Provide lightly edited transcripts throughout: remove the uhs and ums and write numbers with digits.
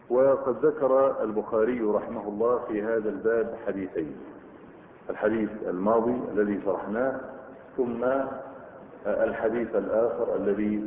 وقد ذكر البخاري رحمه الله في هذا الباب حديثين: الحديث الماضي الذي شرحناه، ثم الحديث الآخر الذي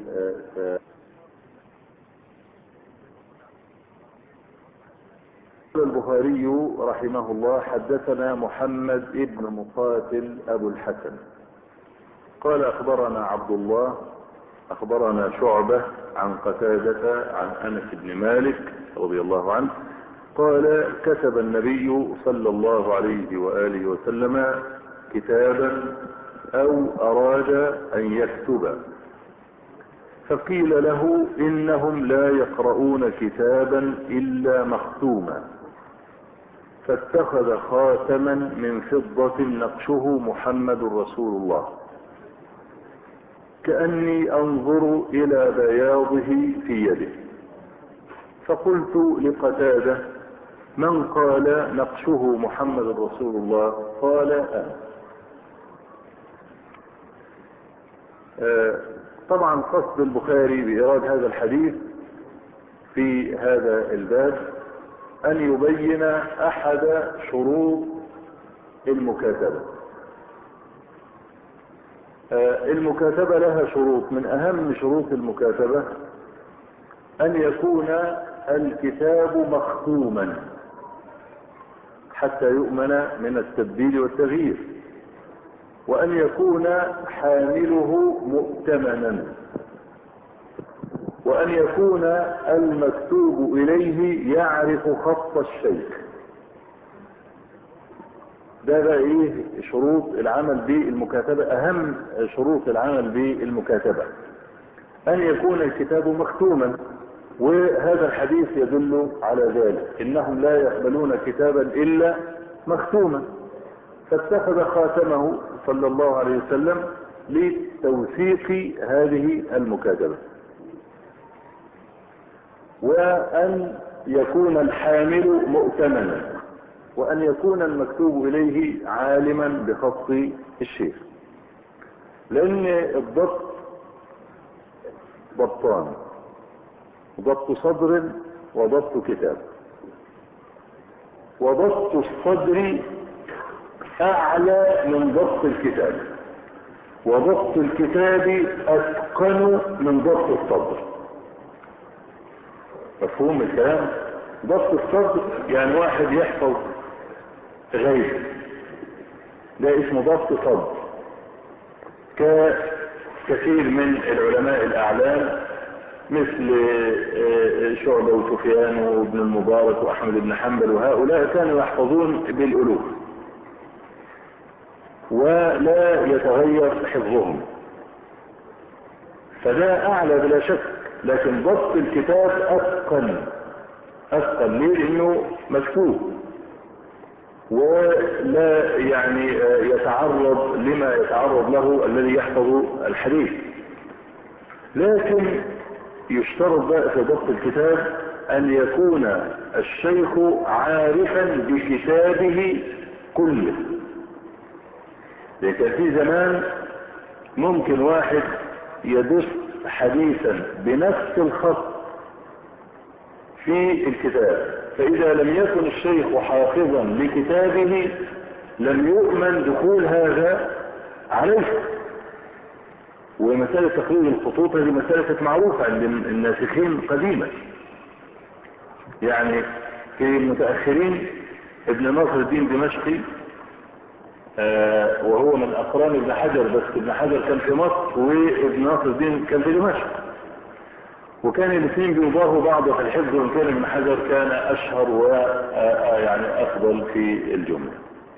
البخاري رحمه الله: حدثنا محمد ابن مقاتل أبو الحسن قال أخبرنا عبد الله أخبرنا شعبة عن قتادة عن أنس بن مالك رضي الله عنه قال: كتب النبي صلى الله عليه وآله وسلم كتابا أو أراد أن يكتب، فقيل له: إنهم لا يقرؤون كتابا إلا مختوما، فاتخذ خاتما من فضة نقشه محمد رسول الله، كأني أنظر إلى بياضه في يده. فقلت لقتادة: من قال نقشه محمد رسول الله؟ قال: أنا. طبعا قصد البخاري بإيراد هذا الحديث في هذا الباب أن يبين أحد شروط المكاتبة. المكاتبة لها شروط، من أهم شروط المكاتبة أن يكون الكتاب مختوما حتى يؤمن من التبديل والتغيير، وأن يكون حامله مؤتمنا، وأن يكون المكتوب إليه يعرف خط الشيخ. ده بقى ايه شروط العمل بالمكاتبة، اهم شروط العمل بالمكاتبة ان يكون الكتاب مختوما، وهذا الحديث يدل على ذلك: انهم لا يقبلون كتابا الا مختوما. فاتخذ خاتمه صلى الله عليه وسلم لتوثيق هذه المكاتبة، وان يكون الحامل مؤتمنا، وأن يكون المكتوب إليه عالما بخط الشيخ. لأن الضبط ضبطان: ضبط صدر وضبط كتاب. وضبط الصدر أعلى من ضبط الكتاب، وضبط الكتاب أتقن من ضبط الصدر. مفهوم الكلام؟ ضبط الصدر يعني واحد يحفظ غيب، ده اسمه ضبط صدر. كثير من العلماء الأعلام مثل شعبة وسفيان وابن المبارك وأحمد بن حنبل، وهؤلاء كانوا يحفظون بالألوف ولا يتغير حفظهم، فده أعلى بلا شك. لكن ضبط الكتاب أثقل ليه؟ لأنه مكتوب ولا يعني يتعرض لما يتعرض له الذي يحفظ الحديث. لكن يشترط بقى في ضبط الكتاب أن يكون الشيخ عارفا بكتابه كله. لكن في زمان ممكن واحد يدس حديثا بنفس الخط في الكتاب، فإذا لم يكن الشيخ حافظا لكتابه لم يؤمن دخول هذا عليه. ومسألة تقليد الخطوط هذه مسألة معروفة عند الناسخين قديما. يعني في المتأخرين ابن ناصر الدين دمشقي وهو من أقران ابن حجر، بس ابن حجر كان في مصر وابن ناصر الدين كان في دمشق، وكان الاثنين بيضاهوا بعض في الحفظ، وان كان ابن حجر كان اشهر ويعني افضل في الجملة.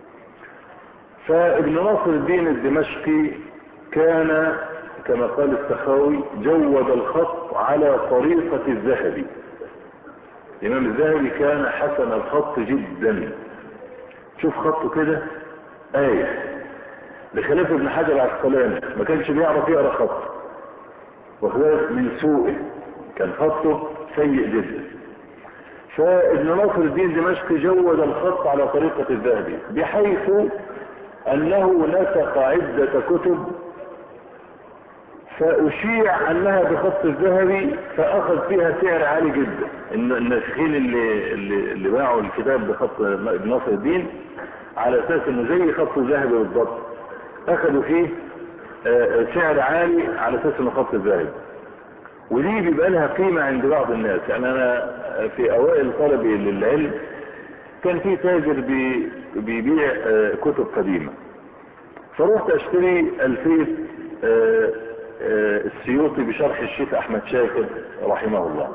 فابن ناصر الدين الدمشقي كان كما قال السخاوي جود الخط على طريقة الذهبي. الامام الذهبي كان حسن الخط جدا، شوف خطه كده آية، بخلاف ابن حجر العسقلاني ما كانش بيعرف يقرأ خط، وخلاف من سوءه كان خطه سيء جدا. فابن ناصر الدين دمشقي جود الخط على طريقة الذهبي، بحيث انه نسخ عدة كتب فأشيع أنها بخط الذهبي، فأخذ فيها سعر عالي جدا. الناسخين اللي باعوا الكتاب بخط ابن ناصر الدين على أساس أنه زي خط الذهبي بالضبط، أخذوا فيه سعر عالي على أساس أنه خط الذهبي. ودي بيبقى لها قيمة عند بعض الناس. يعني أنا في أوائل طلبي للعلم كان في تاجر بيبيع كتب قديمة، فرحت اشتري الفيت السيوطي بشرح الشيخ احمد شاكر رحمه الله.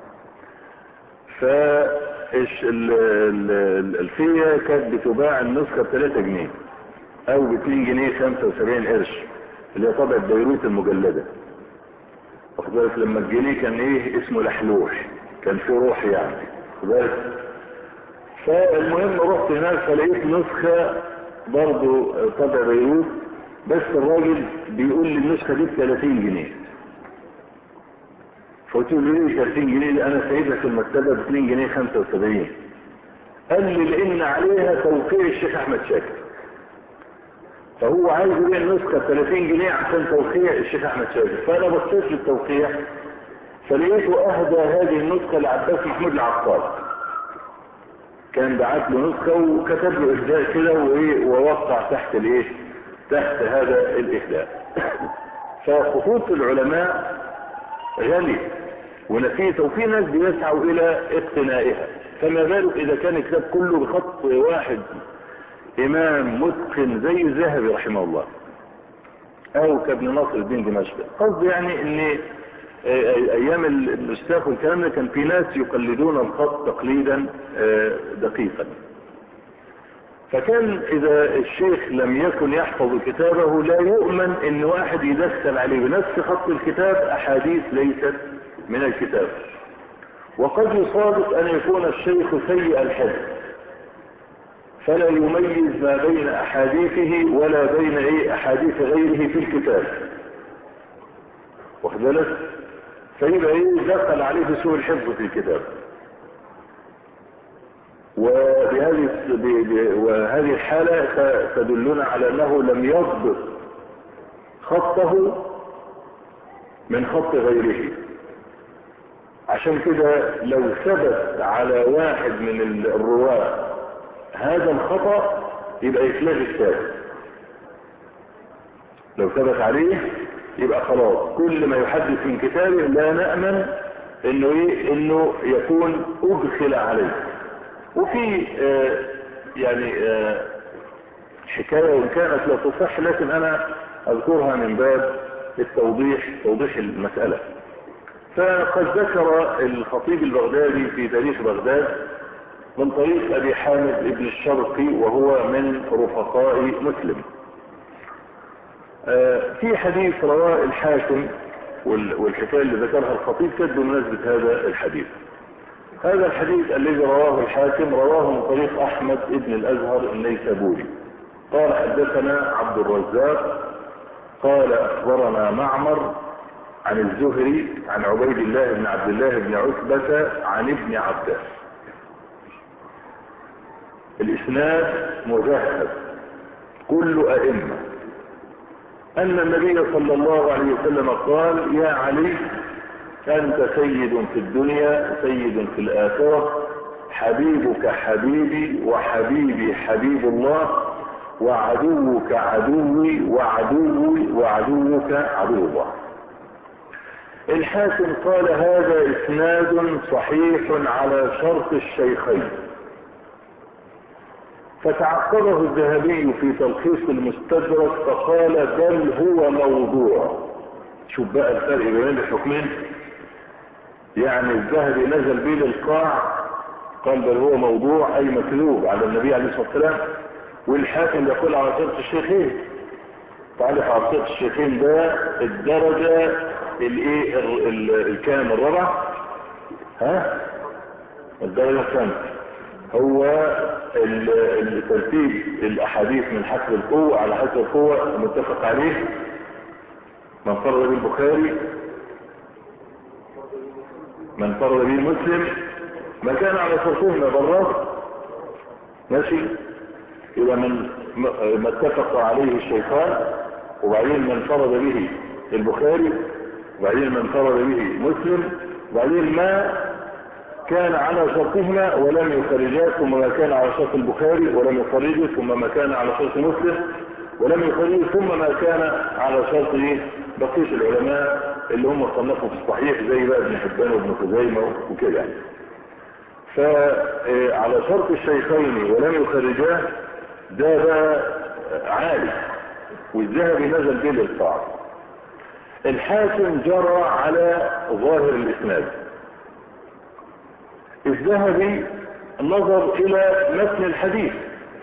فالفية كانت بتباع النسخة ب3 جنيه او ب2 جنيه 75 قرش، اللي هي طبعة بيروت المجلدة. واخد بالك؟ لما الجنيه كان ايه اسمه لحلوح، كان فيه روح يعني. واخد بالك؟ فالمهم رحت هناك فلقيت نسخة برضو طبع بيروت، بس الراجل بيقول لي النسخة دي ب30 جنيه. فقلت له ليه 30 جنيه؟ انا سايبها في المكتبة ب2 جنيه 75. قال لي لان عليها توقيع الشيخ احمد شاكر، فهو عايز يبيع النسخة ب30 جنيه عشان توقيع الشيخ احمد شاكر. فانا بصيت للتوقيع فلقيته اهدى هذه النسخة لعباس محمود العقاد، كان بعت له نسخة وكتب له اهداء كده ووقع تحت الايه، تحت هذا الاهداء. فخطوط العلماء غالية ونفيسة، وفي ناس بيسعوا الى اقتنائها، فما بالك اذا كان الكتاب كله بخط واحد امام متقن زي الذهبي رحمه الله او كابن ناصر الدين دمشقي. قصدي يعني ان ايام الاشتاق والكلام ده كان في ناس يقلدون الخط تقليدا دقيقا. فكان اذا الشيخ لم يكن يحفظ كتابه لا يؤمن ان واحد يدخل عليه بنفس خط الكتاب احاديث ليست من الكتاب. وقد يصادف ان يكون الشيخ سيء الحفظ فلا يميز ما بين احاديثه ولا بين احاديث غيره في الكتاب. واخد بالك؟ فيبقى دخل عليه بسوء الحفظ في الكتاب. وهذه الحالة تدلنا على انه لم يضبط خطه من خط غيره. عشان كده لو ثبت على واحد من الرواة هذا الخطأ يبقى يتلغي الثابت. لو ثبت عليه يبقى خلاص كل ما يحدث من كتابه لا نأمن انه يكون ادخل عليه. وفي يعني حكاية وان كانت لا تصح لكن انا اذكرها من باب توضيح المسألة. فقد ذكر الخطيب البغدادي في تاريخ بغداد من طريق ابي حامد ابن الشرقي وهو من رفقاء مسلم في حديث رواه الحاكم، والحكاية اللي ذكرها الخطيب كانت بمناسبة هذا الحديث. هذا الحديث الذي رواه الحاكم رواه من طريق احمد ابن الازهر النيسابوري قال حدثنا عبد الرزاق قال اخبرنا معمر عن الزهري عن عبيد الله بن عبد الله بن عتبة عن ابن عباس. الاسناد مذهب كل ائمة ان النبي صلى الله عليه وسلم قال يا علي انت سيد في الدنيا سيد في الاخرة، حبيبك حبيبي وحبيبي حبيب الله، وعدوك عدوي وعدوي وعدوك عدو الله. الحاكم قال هذا اسناد صحيح على شرط الشيخين. فتعقبه الذهبي في تلخيص المستدرك فقال بل هو موضوع. شوف بقى الفرق بين الحكمين. يعني الذهبي نزل به للقاع قال بل هو موضوع اي مكذوب على النبي عليه الصلاة والسلام، والحاكم يقول على شرط الشيخين. تعالى على شرط الشيخين ده الدرجة الكام الرابع؟ الدرجة الخامسة هو الترتيب الاحاديث من حسب القوة على حسب القوة المتفق عليه. من فرد به البخاري من فرد به مسلم ما كان على شرطهما بالرد ماشي. إذا ما اتفق عليه الشيخان، وبعدين من فرد به البخاري، وبعدين ما انفرد به مسلم، وبعدين ما كان على شرطهما ولم يخرجاه، ثم ما كان على شرط البخاري ولم يخرجه، ثم ما كان على شرط مسلم ولم يخرجه، ثم ما كان على شرط بقية العلماء اللي هم صنفوا في الصحيح زي بقى ابن حبان وابن خزيمة وكده. فعلى شرط الشيخين ولم يخرجاه ده بقى عالي، والذهبي نزل به للقاع. الحاكم جرى على ظاهر الإسناد، الذهبي نظر إلى متن الحديث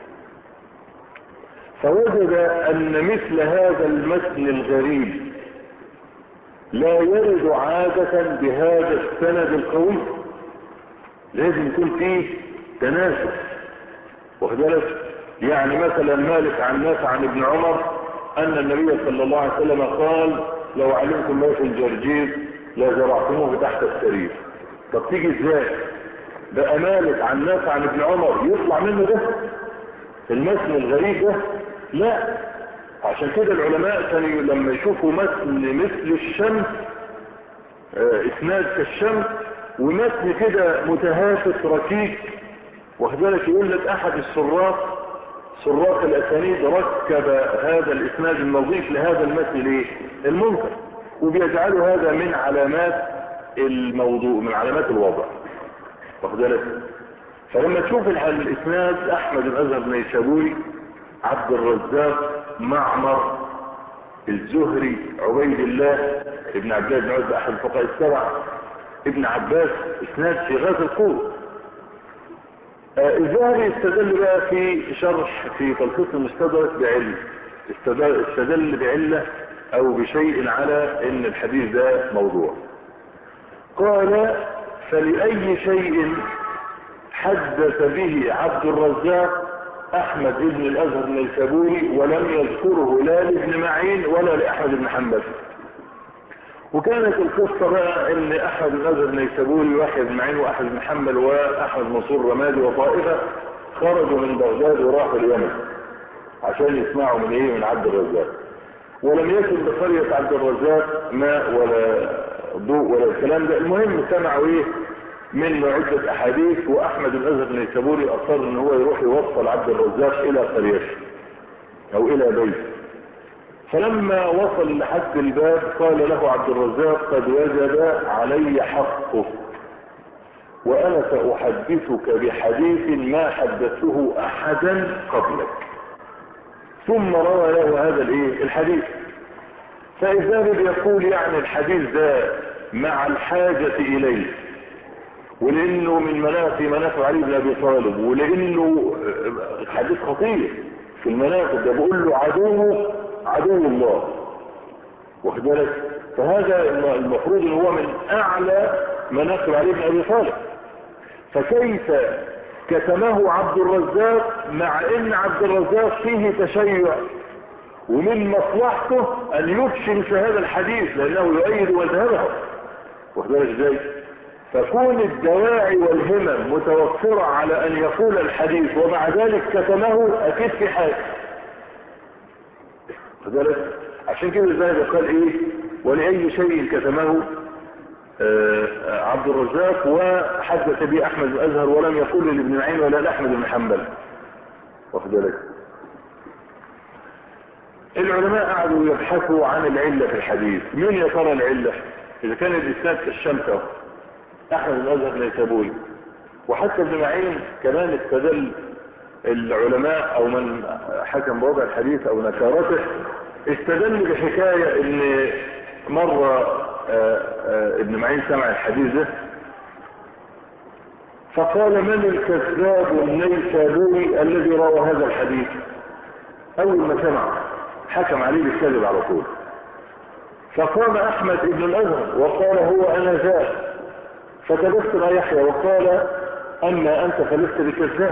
فوجد أن مثل هذا المتن الغريب لا يرد عادة بهذا السند القوي، لازم يكون فيه تناسب. وخذلك يعني مثلا مالك عن نافع عن ابن عمر أن النبي صلى الله عليه وسلم قال لو علمتم ما في الجرجير لزرعتموه تحت السرير. طب تيجي ازاي؟ بقى مالك عن نافع عن ابن عمر يطلع منه ده المتن الغريب ده؟ لا. عشان كده العلماء كانوا لما يشوفوا متن مثل الشمس، اسناد كالشمس، ومتن كده متهافت ركيك، وخذلك يقول لك احد سراق الاسانيد ركب هذا الاسناد النظيف لهذا المتن ليه؟ المنكر، وبيجعلوا هذا من علامات الموضوع، من علامات الوضع. وخذلك فلما تشوف الاسناد احمد الازهر النيسابوري، عبد الرزاق، معمر، الزهري، عبيد الله ابن عبد الله بن عتبة احد الفقهاء السبع، ابن عباس، اسناد في غاية القوة. الذهبي استدل بقى في شرح في تلخيص المستدرك بعلة، استدل بعلة او بشيء على ان الحديث ده موضوع. قال فلأي شيء حدث به عبد الرزاق احمد بن الازهر النيسابوري ولم يذكره لا لابن معين ولا لاحمد بن حنبل. وكانت القصة بقى ان احمد بن الازهر النيسابوري واحد بن معين واحمد بن حنبل واحمد منصور رمادي وطائفة خرجوا من بغداد وراحوا اليمن عشان يسمعوا من عبد الرزاق، ولم يكن بقرية عبد الرزاق ماء ولا ضوء ولا الكلام ده. المهم سمعوا منه عدة احاديث، واحمد الازهر النيسابوري اصر ان هو يروح يوصل عبد الرزاق الى قريته او الى بيته. فلما وصل لحد الباب قال له عبد الرزاق قد وجب علي حقك، وانا ساحدثك بحديث ما حدثته احدا قبلك. ثم روى له هذا الحديث. فالذهبي يقول يعني الحديث ده مع الحاجة اليه، ولانه من مناقب علي بن ابي طالب، ولانه حديث خطير في المناقب ده، بقول له عدو الله، واخد بالك؟ فهذا المفروض ان هو من اعلى مناقب علي بن ابي طالب، فكيف كتمه عبد الرزاق مع ان عبد الرزاق فيه تشيع، ومن مصلحته ان يفشل في هذا الحديث لانه يؤيد مذهبه، واخد بالك ازاي؟ فكون الدواعي والهمم متوفرة على ان يقول الحديث ومع ذلك كتمه اكيد في حاجة، واخد بالك؟ عشان كده الذهبي قال ولأي شيء كتمه عبد الرزاق وحدث به احمد الازهر ولم يقول لابن معين ولا لاحمد بن حنبل، واخد بالك؟ العلماء قعدوا يبحثوا عن العلة في الحديث. مين يا ترى العلة؟ اذا كان الاسناد كالشمس احمد الازهر النيسابوري، وحتى ابن معين كمان استدل العلماء او من حكم بوضع الحديث او نكارته استدل بحكاية ان مرة ابن معين سمع الحديث ده فقال من الكذاب النيسابوري الذي روى هذا الحديث؟ اول ما سمع حكم عليه بالكذب على طول. فقام احمد ابن الازهر وقال هو انا ذا، فتبسم يحيى وقال اما انت فلست بكذاب،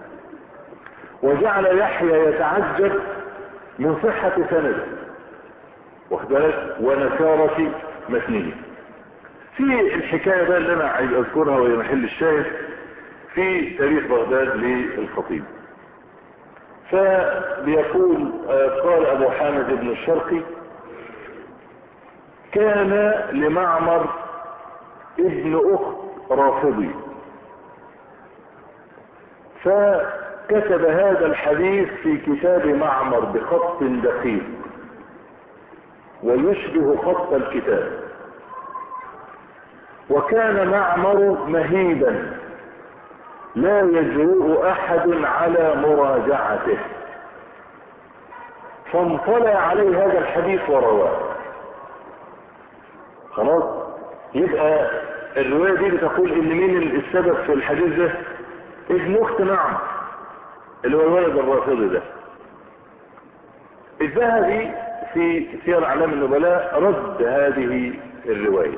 وجعل يحيى يتعجب من صحة سنده، واخد بالك؟ ونكارة متنه. في الحكاية بقى اللي انا عايز اذكرها وهي محل الشاهد في تاريخ بغداد للخطيب، فبيقول قال ابو حامد بن الشرقي كان لمعمر ابن اخت رافضي، فكتب هذا الحديث في كتاب معمر بخط دقيق ويشبه خط الكتاب. وكان معمر مهيبا لا يجرؤ احد على مراجعته، فانطلع عليه هذا الحديث ورواه. خلاص، يبقى الرواية دي بتقول ان مين السبب في الحديث ده؟ ابن اخت معمر اللي هو الولد الرافضي ده. الذهبي في سير اعلام النبلاء رد هذه الرواية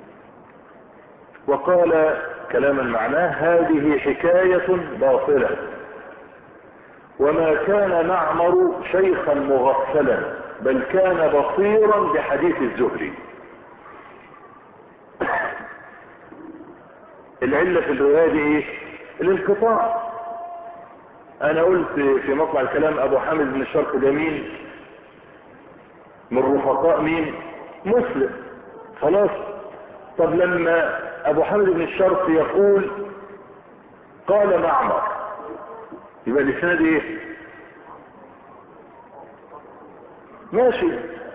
وقال كلاما معناه: هذه حكاية باطلة، وما كان معمر شيخا مغفلا، بل كان بصيرا بحديث الزهري. العلة في الرواية دي ايه؟ الانقطاع. انا قلت في مطلع الكلام ابو حامد بن الشرق ده مين؟ من رفقاء مين؟ مسلم. خلاص، طب لما ابو حامد بن الشرق يقول قال معمر، يبقى الاسناد ايه؟ ماشي،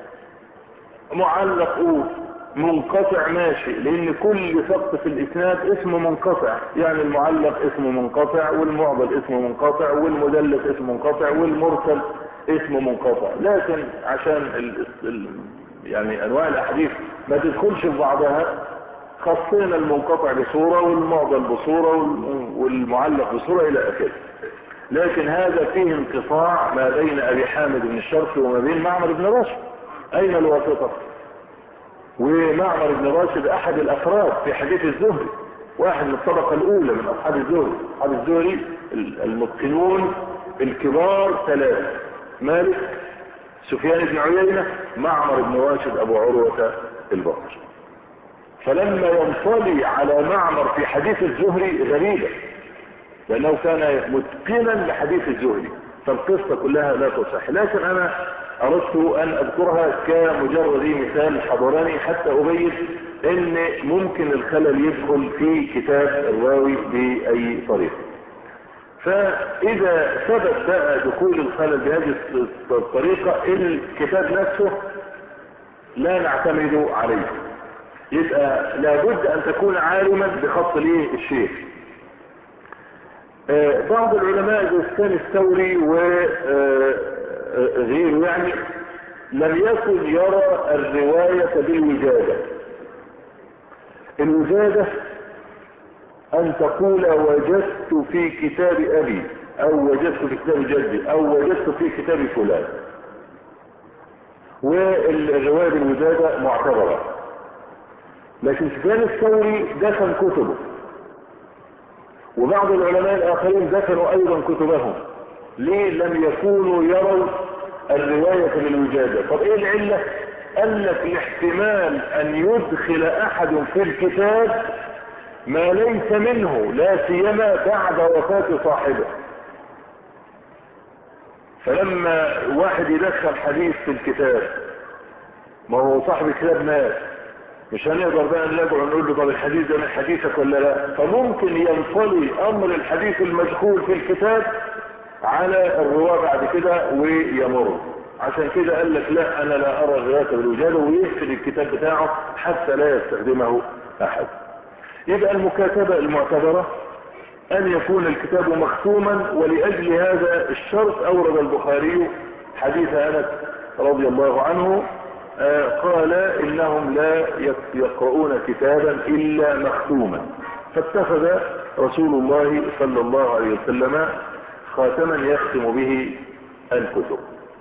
معلق منقطع ماشي، لان كل سقط في الاسناد اسمه منقطع، يعني المعلق اسمه منقطع، والمعضل اسمه منقطع، والمدلس اسمه منقطع، والمرسل اسمه منقطع. لكن عشان يعني انواع الاحاديث ما تدخلش في بعضها، خصينا المنقطع بصورة والمعضل بصورة والمعلق بصورة الى اخره. لكن هذا فيه انقطاع ما بين ابي حامد بن الشرق وما بين معمر بن راشد. اين الواسطة؟ ومعمر بن راشد احد الافراد في حديث الزهري، واحد من الطبقة الاولى من اصحاب الزهري. اصحاب الزهري المتقنون الكبار ثلاثة: مالك، سفيان بن عيينة، معمر بن راشد ابو عروة البصري. فلما ينطلي على معمر في حديث الزهري غريبة، لانه كان متقنا لحديث الزهري، فالقصة كلها لا تصح. لكن انا اردت ان اذكرها كمجرد مثال حضرني حتى ابين ان ممكن الخلل يدخل في كتاب الراوي باي طريقة. فاذا ثبت بقى دخول الخلل بهذه الطريقة، الكتاب نفسه لا نعتمد عليه. يبقى لابد ان تكون عالما بخط الشيخ. بعض العلماء زي سفيان الثوري وغيره يعني لم يكن يرى الرواية بالوجادة. الوجادة ان تقول وجدت في كتاب ابي، او وجدت في كتاب جدي، او وجدت في كتاب فلان، والرواية بالوجادة معتبرة. لكن سفيان الثوري دفن كتبه، وبعض العلماء الاخرين دفنوا ايضا كتبهم. ليه لم يكونوا يروا الرواية بالوجادة؟ طب ايه العلة؟ قال لك الاحتمال ان يدخل احد في الكتاب ما ليس منه، لا سيما بعد وفاة صاحبه. فلما واحد يدخل حديث في الكتاب، ما هو صاحب الكتاب مات، مش هنقدر بقى نراجع ونقول له طب الحديث ده من حديثك ولا لا. فممكن ينطلي امر الحديث المذكور في الكتاب على الرواه بعد كده ويمر. عشان كده قال لك لا، انا لا ارى الرواية بالوجادة، ويقفل الكتاب بتاعه حتى لا يستخدمه احد. يبقى المكاتبة المعتبرة ان يكون الكتاب مختوما، ولاجل هذا الشرط اورد البخاري حديث انس رضي الله عنه قال انهم لا يقرؤون كتابا الا مختوما، فاتخذ رسول الله صلى الله عليه وسلم خاتما يختم به الكتب.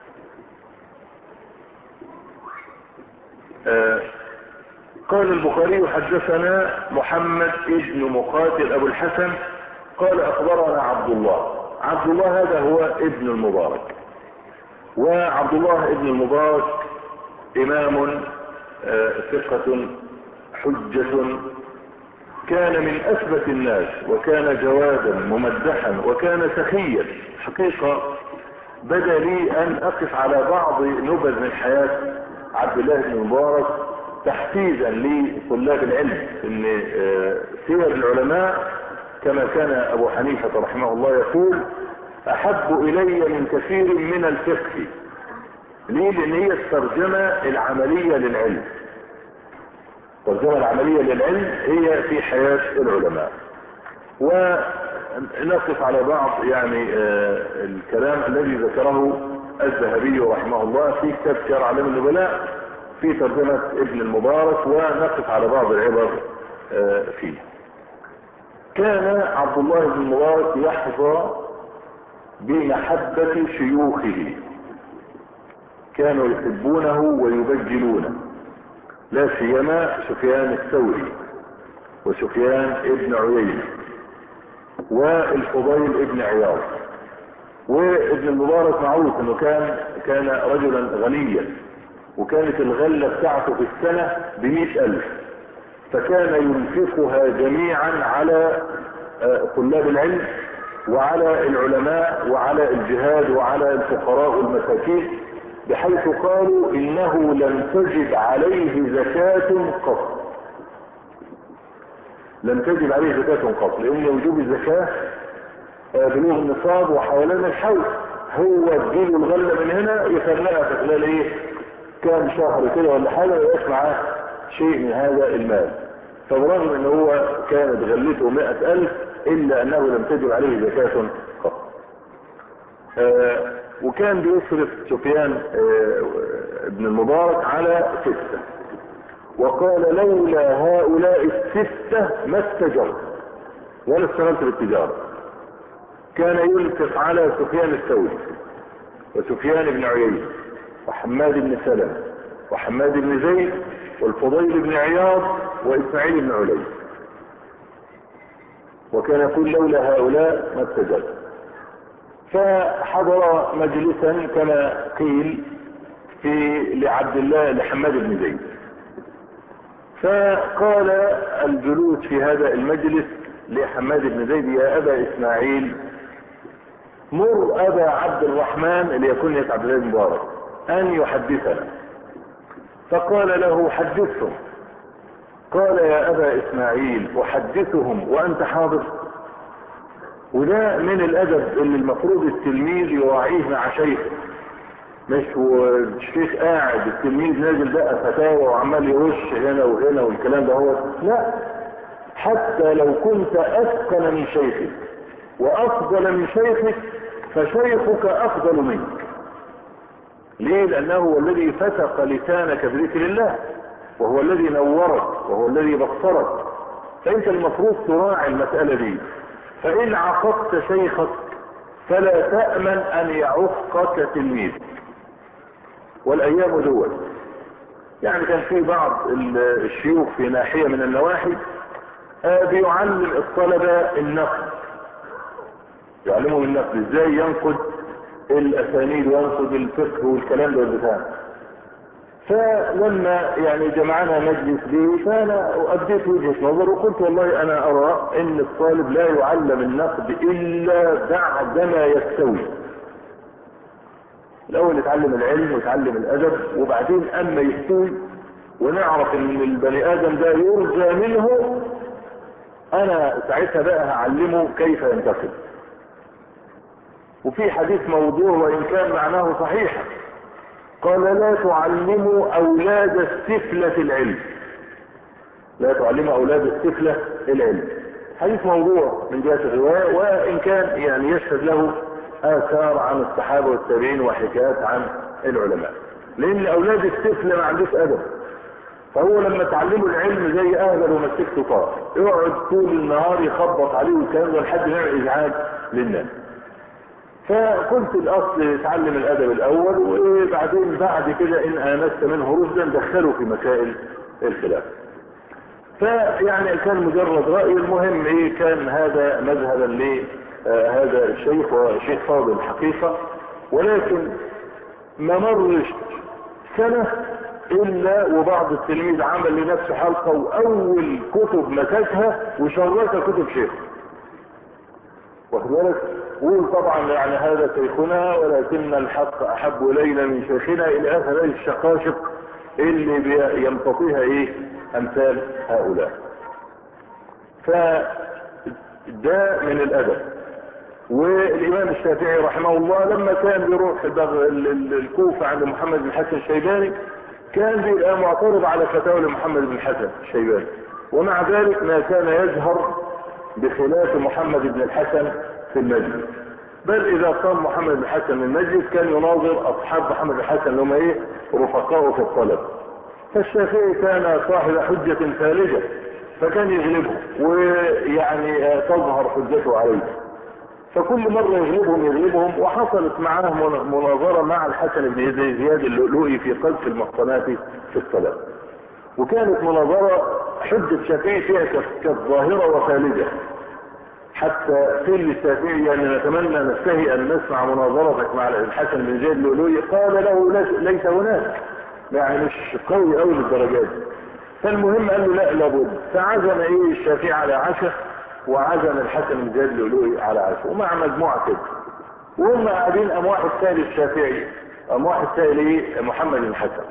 قال البخاري حدثنا محمد ابن مقاتل ابو الحسن قال اخبرنا عبد الله. عبد الله هذا هو ابن المبارك، وعبد الله ابن المبارك امام ثقة حجة، كان من اثبت الناس، وكان جوادا ممدحا، وكان سخيا. حقيقة بدا لي ان اقف على بعض نبذ من حياة عبد الله بن المبارك تحفيزا لطلاب العلم ان سير العلماء كما كان ابو حنيفة رحمه الله يقول احب الي من كثير من الفقه. ليه؟ لان هي الترجمة العملية للعلم. الترجمة العملية للعلم هي في حياة العلماء. ونقف على بعض يعني الكلام الذي ذكره الذهبي رحمه الله في كتاب سير أعلام النبلاء في ترجمة ابن المبارك، ونقف على بعض العبر فيه. كان عبد الله بن المبارك يحظى بمحبة شيوخه، كانوا يحبونه ويبجلونه، لا سيما سفيان الثوري وسفيان ابن عيينة والفضيل ابن عياض. وابن المبارك معروف انه كان رجلا غنيا، وكانت الغلة بتاعته في السنة ب100,000، فكان ينفقها جميعا على طلاب العلم وعلى العلماء وعلى الجهاد وعلى الفقراء والمساكين، بحيث قالوا انه لم تجب عليه زكاة قط. لم تجب عليه زكاة قط، لان وجوب الزكاة بلوغ النصاب وحوالين الحول، هو تجيله الغلة من هنا يخليها في خلال كام شهر كده ولا حاجة ويعيش معاه شيء من هذا المال. فبرغم ان هو كانت غلته 100,000 الا انه لم تجب عليه زكاة قط. وكان بيصرف سفيان ابن المبارك على 6، وقال لولا هؤلاء 6 ما اتجرت ولا اشتغلت بالتجارة. كان ينفق على سفيان الثوري وسفيان بن عيينة وحماد بن سلمة وحماد بن زيد والفضيل بن عياض وإسماعيل بن علي، وكان يقول لولا هؤلاء ما اتجرت. فحضر مجلسا كما قيل لعبد الله لحماد بن زيد، فقال الجلوس في هذا المجلس لحماد بن زيد يا أبا إسماعيل مر أبا عبد الرحمن اللي يكون عبد الله بن مبارك أن يحدثنا. فقال له حدثهم. قال يا أبا إسماعيل أحدثهم وأنت حاضر؟ وده من الأدب اللي المفروض التلميذ يراعيه مع شيخه، مش والشيخ قاعد التلميذ نازل بقى فتاوى وعمال يرش هنا وهنا والكلام ده. هو لا، حتى لو كنت أتقن من شيخك وأفضل من شيخك فشيخك أفضل منك. ليه؟ لأنه هو الذي فتق لسانك بذكر الله، وهو الذي نورك وهو الذي بصرك. فأنت المفروض تراعي المسألة دي. فإن عقدت شيخك فلا تأمن أن يعقك تلميذك. والأيام دول يعني كان في بعض الشيوخ في ناحية من النواحي بيعلم الطلبة النقد، يعلمهم النقد ازاي ينقد الاسانيد وينقد الفقه والكلام ده والبتاع. فلما يعني جمعنا مجلس به فانا ابديت وجهة نظر وقلت والله انا ارى ان الطالب لا يعلم النقد الا بعدما يستوي. الاول يتعلم العلم ويتعلم الادب، وبعدين اما يستوي ونعرف ان البني ادم ده يرجى منه، انا ساعتها بقى هعلمه كيف ينتقد. وفي حديث موضوع وان كان معناه صحيحا، قال لا تعلموا اولاد السفلة العلم. لا تعلموا اولاد السفلة العلم. حديث موضوع من جهة الرواية، وان كان يعني يشهد له اثار عن الصحابة والتابعين وحكايات عن العلماء. لان اولاد السفلة ما عندوش ادب، فهو لما تعلموا العلم زي اهبل ومسكته طار، يقعد طول النهار يخبط عليه والكلام ده لحد ما يعمل ازعاج للناس. فقلت الاصل يتعلم الادب الاول، وبعدين بعد كده ان انست منه رشدا دخله في مسائل الخلاف. فيعني كان مجرد رأي. المهم كان هذا مذهبا لهذا الشيخ، وشيخ فاضل الحقيقة، ولكن ما مرش سنة الا وبعض التلميذ عمل لنفسه حلقة واول كتب مسكها وشركها كتب شيخ. واخد بالك؟ طبعا يعني هذا شيخنا ولكن الحق احب الينا من شيخنا الى اخر الشقاشق اللي يمتطيها ايه امثال هؤلاء. فده من الادب. والامام الشافعي رحمه الله لما كان بيروح الكوفة عند محمد بن الحسن الشيباني كان بيبقى معترض على فتاوى محمد بن الحسن الشيباني، ومع ذلك ما كان يجهر بخلاف محمد بن الحسن في المجلس، بل اذا قام محمد بن الحسن من المجلس كان يناظر اصحاب محمد بن الحسن اللي هم ايه رفقائه في الطلب. فالشافعي كان صاحب حجة ثالثة فكان يغلبهم ويعني تظهر حجته عليه، فكل مرة يغلبهم. وحصلت معاه مناظرة مع الحسن بن زياد اللؤلؤي في قذف المحصنات في الطلب، وكانت مناظرة حجة الشافعي فيها كانت ظاهرة وخالدة، حتى قيل للشافعي يعني نتمنى نستهي ان نسمع مناظرتك مع الحسن بن زياد اللؤلؤي، قال له ليس هناك، يعني مش قوي قوي للدرجات. فالمهم قال له لا لابد، فعزم ايه الشافعي على عشاء وعزم الحسن بن زياد اللؤلؤي على عشاء ومع مجموعة كده، وهم قاعدين قام واحد سائل الشافعي، قام واحد سائل ايه محمد بن الحسن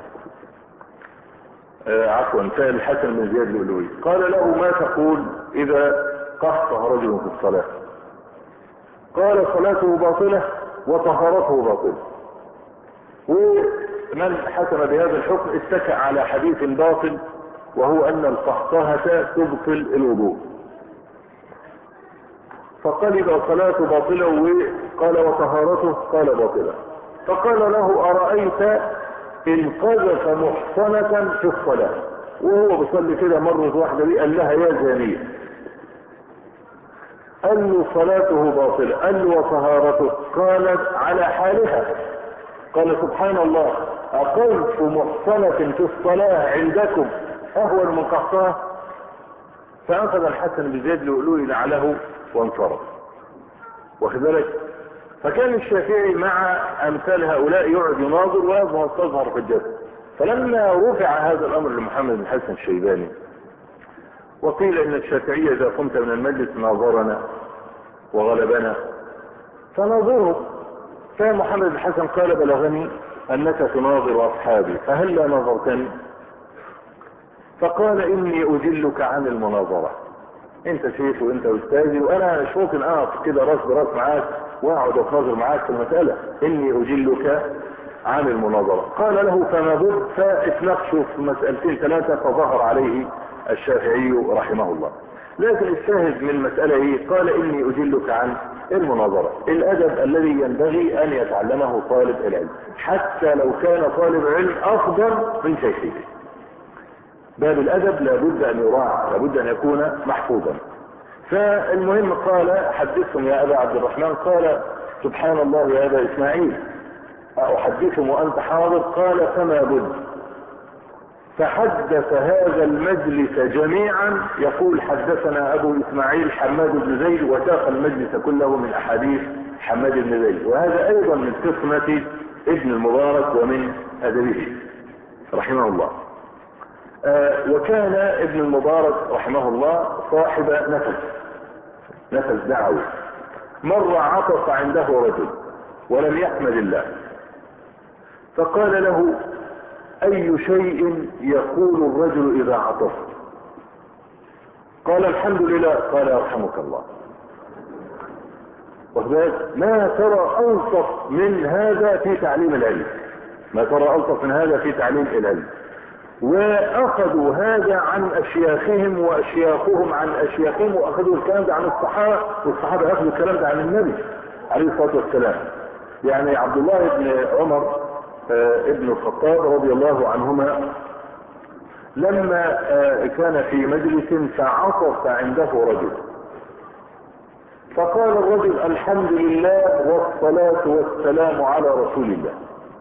سائل الحسن بن زياد اللؤلؤي قال له ما تقول اذا قهطه رجل في الصلاة؟ قال صلاته باطلة وطهارته باطلة. ومن حكم بهذا الحكم اتكأ على حديث باطل وهو ان القهطهة تبطل الوضوء، فقال اذا صلاته باطلة وقال وطهارته قال باطلة. فقال له ارأيت ان قذف محصنة في الصلاة وهو بيصلي كده مرة واحدة دي قال لها يا زانية، قال له صلاته باطلة، قال له وطهارته؟ قالت على حالها. قال سبحان الله أقذف محصنة في الصلاة عندكم أهون من قهطها؟ فأخذ الحسن بن زياد اللؤلؤي نعله وانصرف. واخد بالك؟ فكان الشافعي مع أمثال هؤلاء يقعد يناظر وتظهر حجته. فلما رفع هذا الأمر لمحمد بن الحسن الشيباني وقيل ان الشافعية اذا قمت من المجلس ناظرنا وغلبنا فناظره، فمحمد بن الحسن قال بلغني انك تناظر اصحابي فهلا ناظرتني؟ فقال اني اجلك عن المناظرة، انت شيخ وانت استاذي وانا مش ممكن اقف كده راس براس معاك واقعد اتناظر معاك في المسألة، اني اجلك عن المناظرة. قال له فما بد، فاتناقشوا في مسألتين ثلاثة فظهر عليه الشافعي رحمه الله. لكن الشاهد من المسألة ايه؟ قال اني اجلك عن المناظرة، الادب الذي ينبغي ان يتعلمه طالب العلم حتى لو كان طالب علم افضل من شيخه. باب الادب لابد ان يراعى، لابد ان يكون محفوظا. فالمهم قال حدثهم يا ابا عبد الرحمن، قال سبحان الله يا ابا اسماعيل احدثهم وانت حاضر؟ قال فما بد. فحدث هذا المجلس جميعا يقول حدثنا ابو اسماعيل حماد بن زيد، وساق المجلس كله من احاديث حماد بن زيد، وهذا ايضا من قسمة ابن المبارك ومن ادبه رحمه الله. وكان ابن المبارك رحمه الله صاحب نفس دعوي. مر عطس عنده رجل ولم يحمد الله، فقال له اي شيء يقول الرجل اذا عطس؟ قال الحمد لله. قال يرحمك الله. ما ترى الطف من هذا في تعليم العلم، ما ترى الطف من هذا في تعليم العلم. واخذوا هذا عن اشياخهم واشياخهم عن اشياخهم، واخذوا الكلام ده عن الصحابة، والصحابة اخذوا الكلام ده عن النبي عليه الصلاة والسلام. يعني عبد الله بن عمر ابن الخطاب رضي الله عنهما لما كان في مجلس فعطس عنده رجل، فقال الرجل الحمد لله والصلاة والسلام على رسول الله،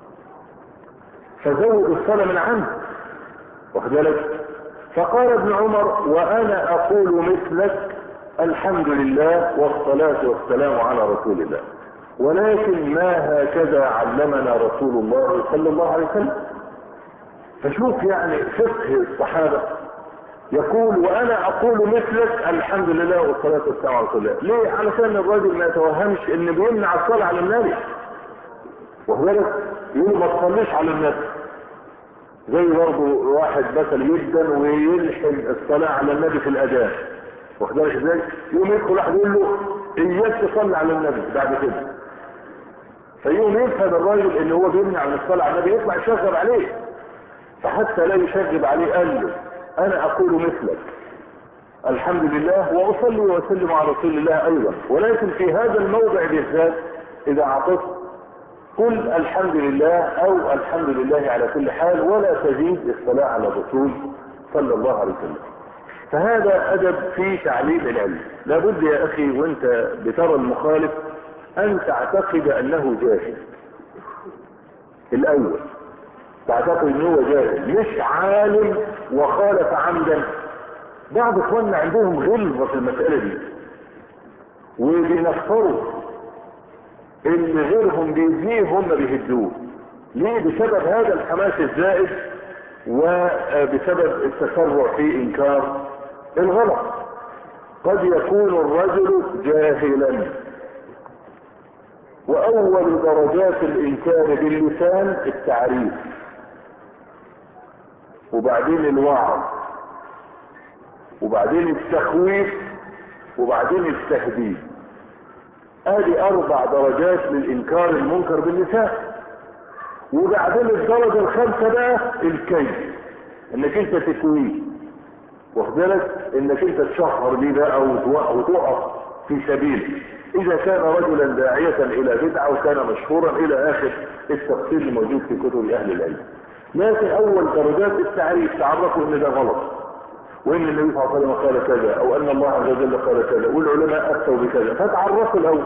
فزود الصلاة من عنه. واخد بالك؟ فقال ابن عمر وانا اقول مثلك الحمد لله والصلاة والسلام على رسول الله، ولكن ما هكذا علمنا رسول الله صلى الله عليه وسلم. فشوف يعني فقه الصحابة، يقول وانا اقول مثلك الحمد لله والصلاة والسلام على رسول الله. ليه؟ علشان الراجل ما يتوهمش ان بيمنع الصلاة على النبي، وهو يقول ما تصليش على النبي. زي برضه واحد مثلا جدا ويلحم الصلاة على النبي في الأذان، واخد بالك ازاي؟ يقوم يدخل واحد يقول له إياك تصلي على النبي بعد كده، فيقوم يفهم الراجل ان هو بيمنع عن الصلاة على النبي، يطلع يشغب عليه. فحتى لا يشغب عليه قال له انا اقول مثلك الحمد لله واصلي واسلم على رسول الله ايضا، ولكن في هذا الموضع بالذات اذا عطست قل الحمد لله او الحمد لله على كل حال، ولا تزيد الصلاة على الرسول صلى الله عليه وسلم. فهذا ادب في تعليم العلم. لابد يا اخي وانت بترى المخالف ان تعتقد انه جاهل الاول، تعتقد انه جاهل مش عالم وخالف عمدا. بعض اخواننا عندهم غلظة في المسألة دي وبينفروا اللي غيرهم بيزيه هم بيهدوه. ليه؟ بسبب هذا الحماس الزائد وبسبب التسرع في انكار الغلط. قد يكون الرجل جاهلا، واول درجات الانكار باللسان التعريف، وبعدين الوعظ، وبعدين التخويف، وبعدين التهديد. ادي 4 درجات للانكار المنكر باللسان. وبعدين الدرجة الخامسة بقى الكيد، انك انت تكويه، واخد بالك، انك انت تشهر بيه بقى وتقف في سبيله. اذا كان رجلا داعية الى بدعة وكان مشهورا الى اخر التفصيل الموجود في كتب اهل العلم. لكن اول درجات التعريف، تعرفوا ان ده غلط، وان النبي صلى الله عليه وسلم قال كذا، او ان الله عز وجل قال كذا، والعلماء افتوا بكذا، فتعرفوا الاول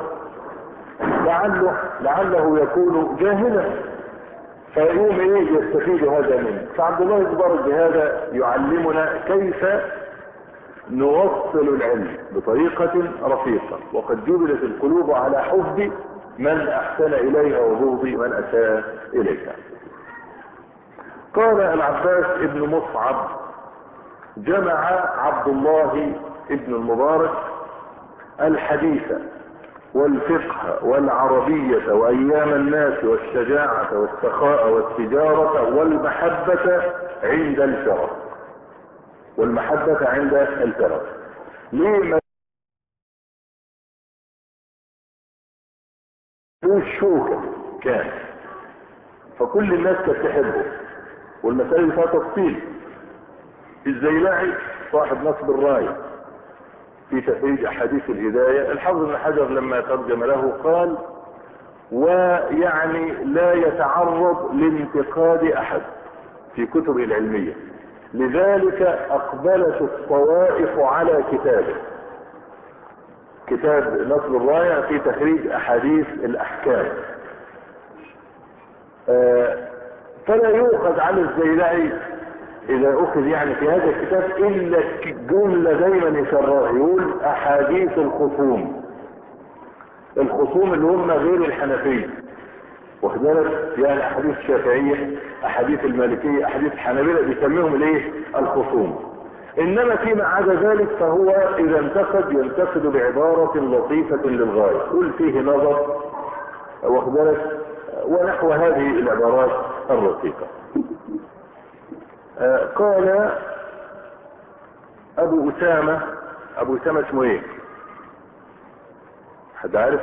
لعله يكون جاهلا، فيقوم يستفيد هذا منه. فعبد الله البارك بهذا يعلمنا كيف نوصل العلم بطريقة رفيقة، وقد جبلت القلوب على حب من احسن اليها وبغض من اساء اليها. قال العباس ابن مصعب: جمع عبد الله ابن المبارك الحديث والفقه والعربية وايام الناس والشجاعة والسخاء والتجارة والمحبة عند الفرق. والمحبة عند الفرق. ليه؟ ملوش شوكة كان، فكل الناس كانت تحبه، والمسائل فيها تفصيل. الزيلعي صاحب نصب الراية في تخريج احاديث الهداية، الحافظ ابن حجر لما ترجم له قال: ويعني لا يتعرض لانتقاد احد في كتبه العلمية، لذلك اقبلت الطوائف على كتابه، كتاب نصب الراية في تخريج احاديث الاحكام. فلا يؤخذ على الزيلعي اذا اخذ يعني في هذا الكتاب الا جملة دايما يكررها، يقول احاديث الخصوم اللي هم غير الحنفية، واخد بالك، يعني احاديث الشافعية، احاديث المالكية، احاديث الحنابلة، بيسميهم الايه؟ الخصوم. انما فيما عدا ذلك فهو اذا انتقد ينتقد بعبارة لطيفة للغاية، قل فيه نظر، واخد بالك، ونحو هذه العبارات الرقيقة. قال ابو اسامة اسمه ايه؟ حد عارف؟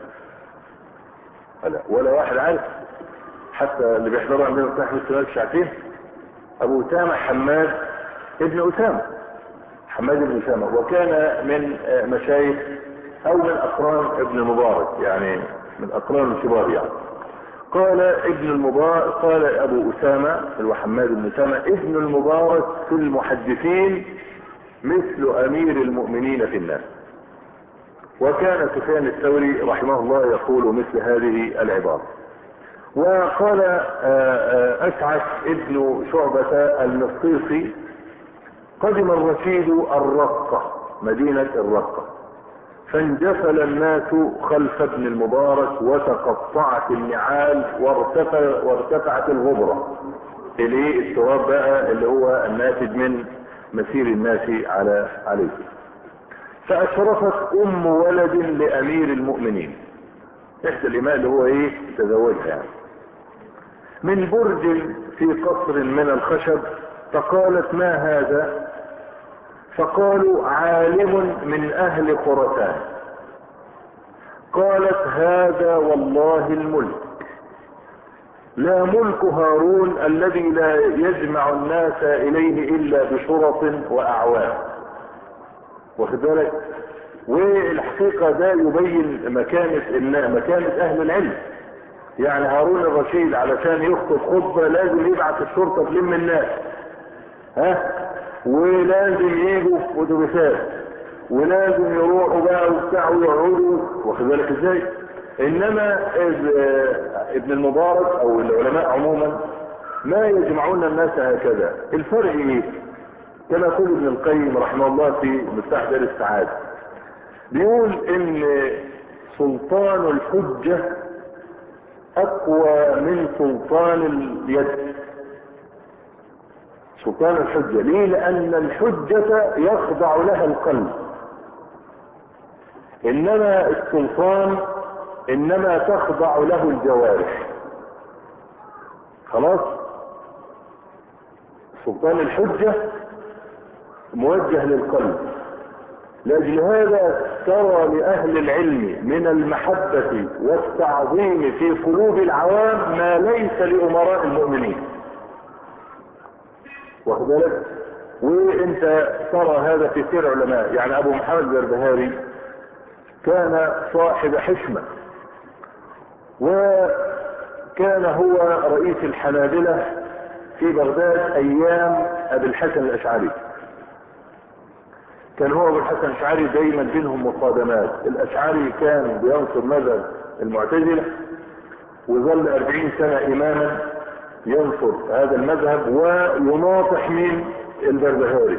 لا، ولا واحد عارف، حتى اللي بيحضروا عندنا صاحب السؤال مش عارفين. ابو اسامة حماد ابن اسامة، وكان من مشايخ او من اقران ابن المبارك، يعني من اقران الكبار يعني. قال ابن المبارك، قال ابو اسامة وحماد بن اسامة ابن المبارك في المحدثين مثل امير المؤمنين في الناس. وكان سفيان الثوري رحمه الله يقول مثل هذه العبارة. وقال اشعث ابن شعبة المصيصي: قدم الرشيد الرقة، مدينة الرقة، فانجفل الناس خلف ابن المبارك وتقطعت النعال وارتفعت الغبرة، اللي التراب بقى اللي هو الناتج من مسير الناس عليه. فاشرفت ام ولد لامير المؤمنين، احدى الاماء اللي هو تزوجها يعني، من برج في قصر من الخشب، فقالت ما هذا؟ فقالوا عالم من اهل خراسان. قالت هذا والله الملك، لا ملك هارون الذي لا يجمع الناس اليه الا بشرط واعوان. واخد بالك؟ والحقيقة ده يبين مكانة اهل العلم. يعني هارون الرشيد علشان يخطب خطبة لازم يبعث الشرطة تلم الناس، ولازم يجوا اتوبيسات، ولازم يروحوا بقى وبتاع ويقعدوا. واخد بالك ازاي؟ انما ابن المبارك او العلماء عموما ما يجمعون الناس هكذا. الفرق ايه؟ كما يقول ابن القيم رحمه الله في مفتاح دار السعادة، بيقول ان سلطان الحجة اقوى من سلطان اليد. سلطان الحجة ليه؟ لان الحجة يخضع لها القلب، انما السلطان انما تخضع له الجوارح. خلاص؟ سلطان الحجة موجه للقلب. لاجل هذا ترى لأهل العلم من المحبة والتعظيم في قلوب العوام ما ليس لأمراء المؤمنين. واخد بالك؟ وانت ترى هذا في سير علماء. يعني ابو محمد البربهاري كان صاحب حشمة، وكان هو رئيس الحنابلة في بغداد ايام ابي الحسن الاشعري. كان هو ابو الحسن الاشعري دايما بينهم مصادمات. الاشعري كان بينصر مذهب المعتزلة، وظل 40 سنة اماما ينصر هذا المذهب ويناطح من البربهاري.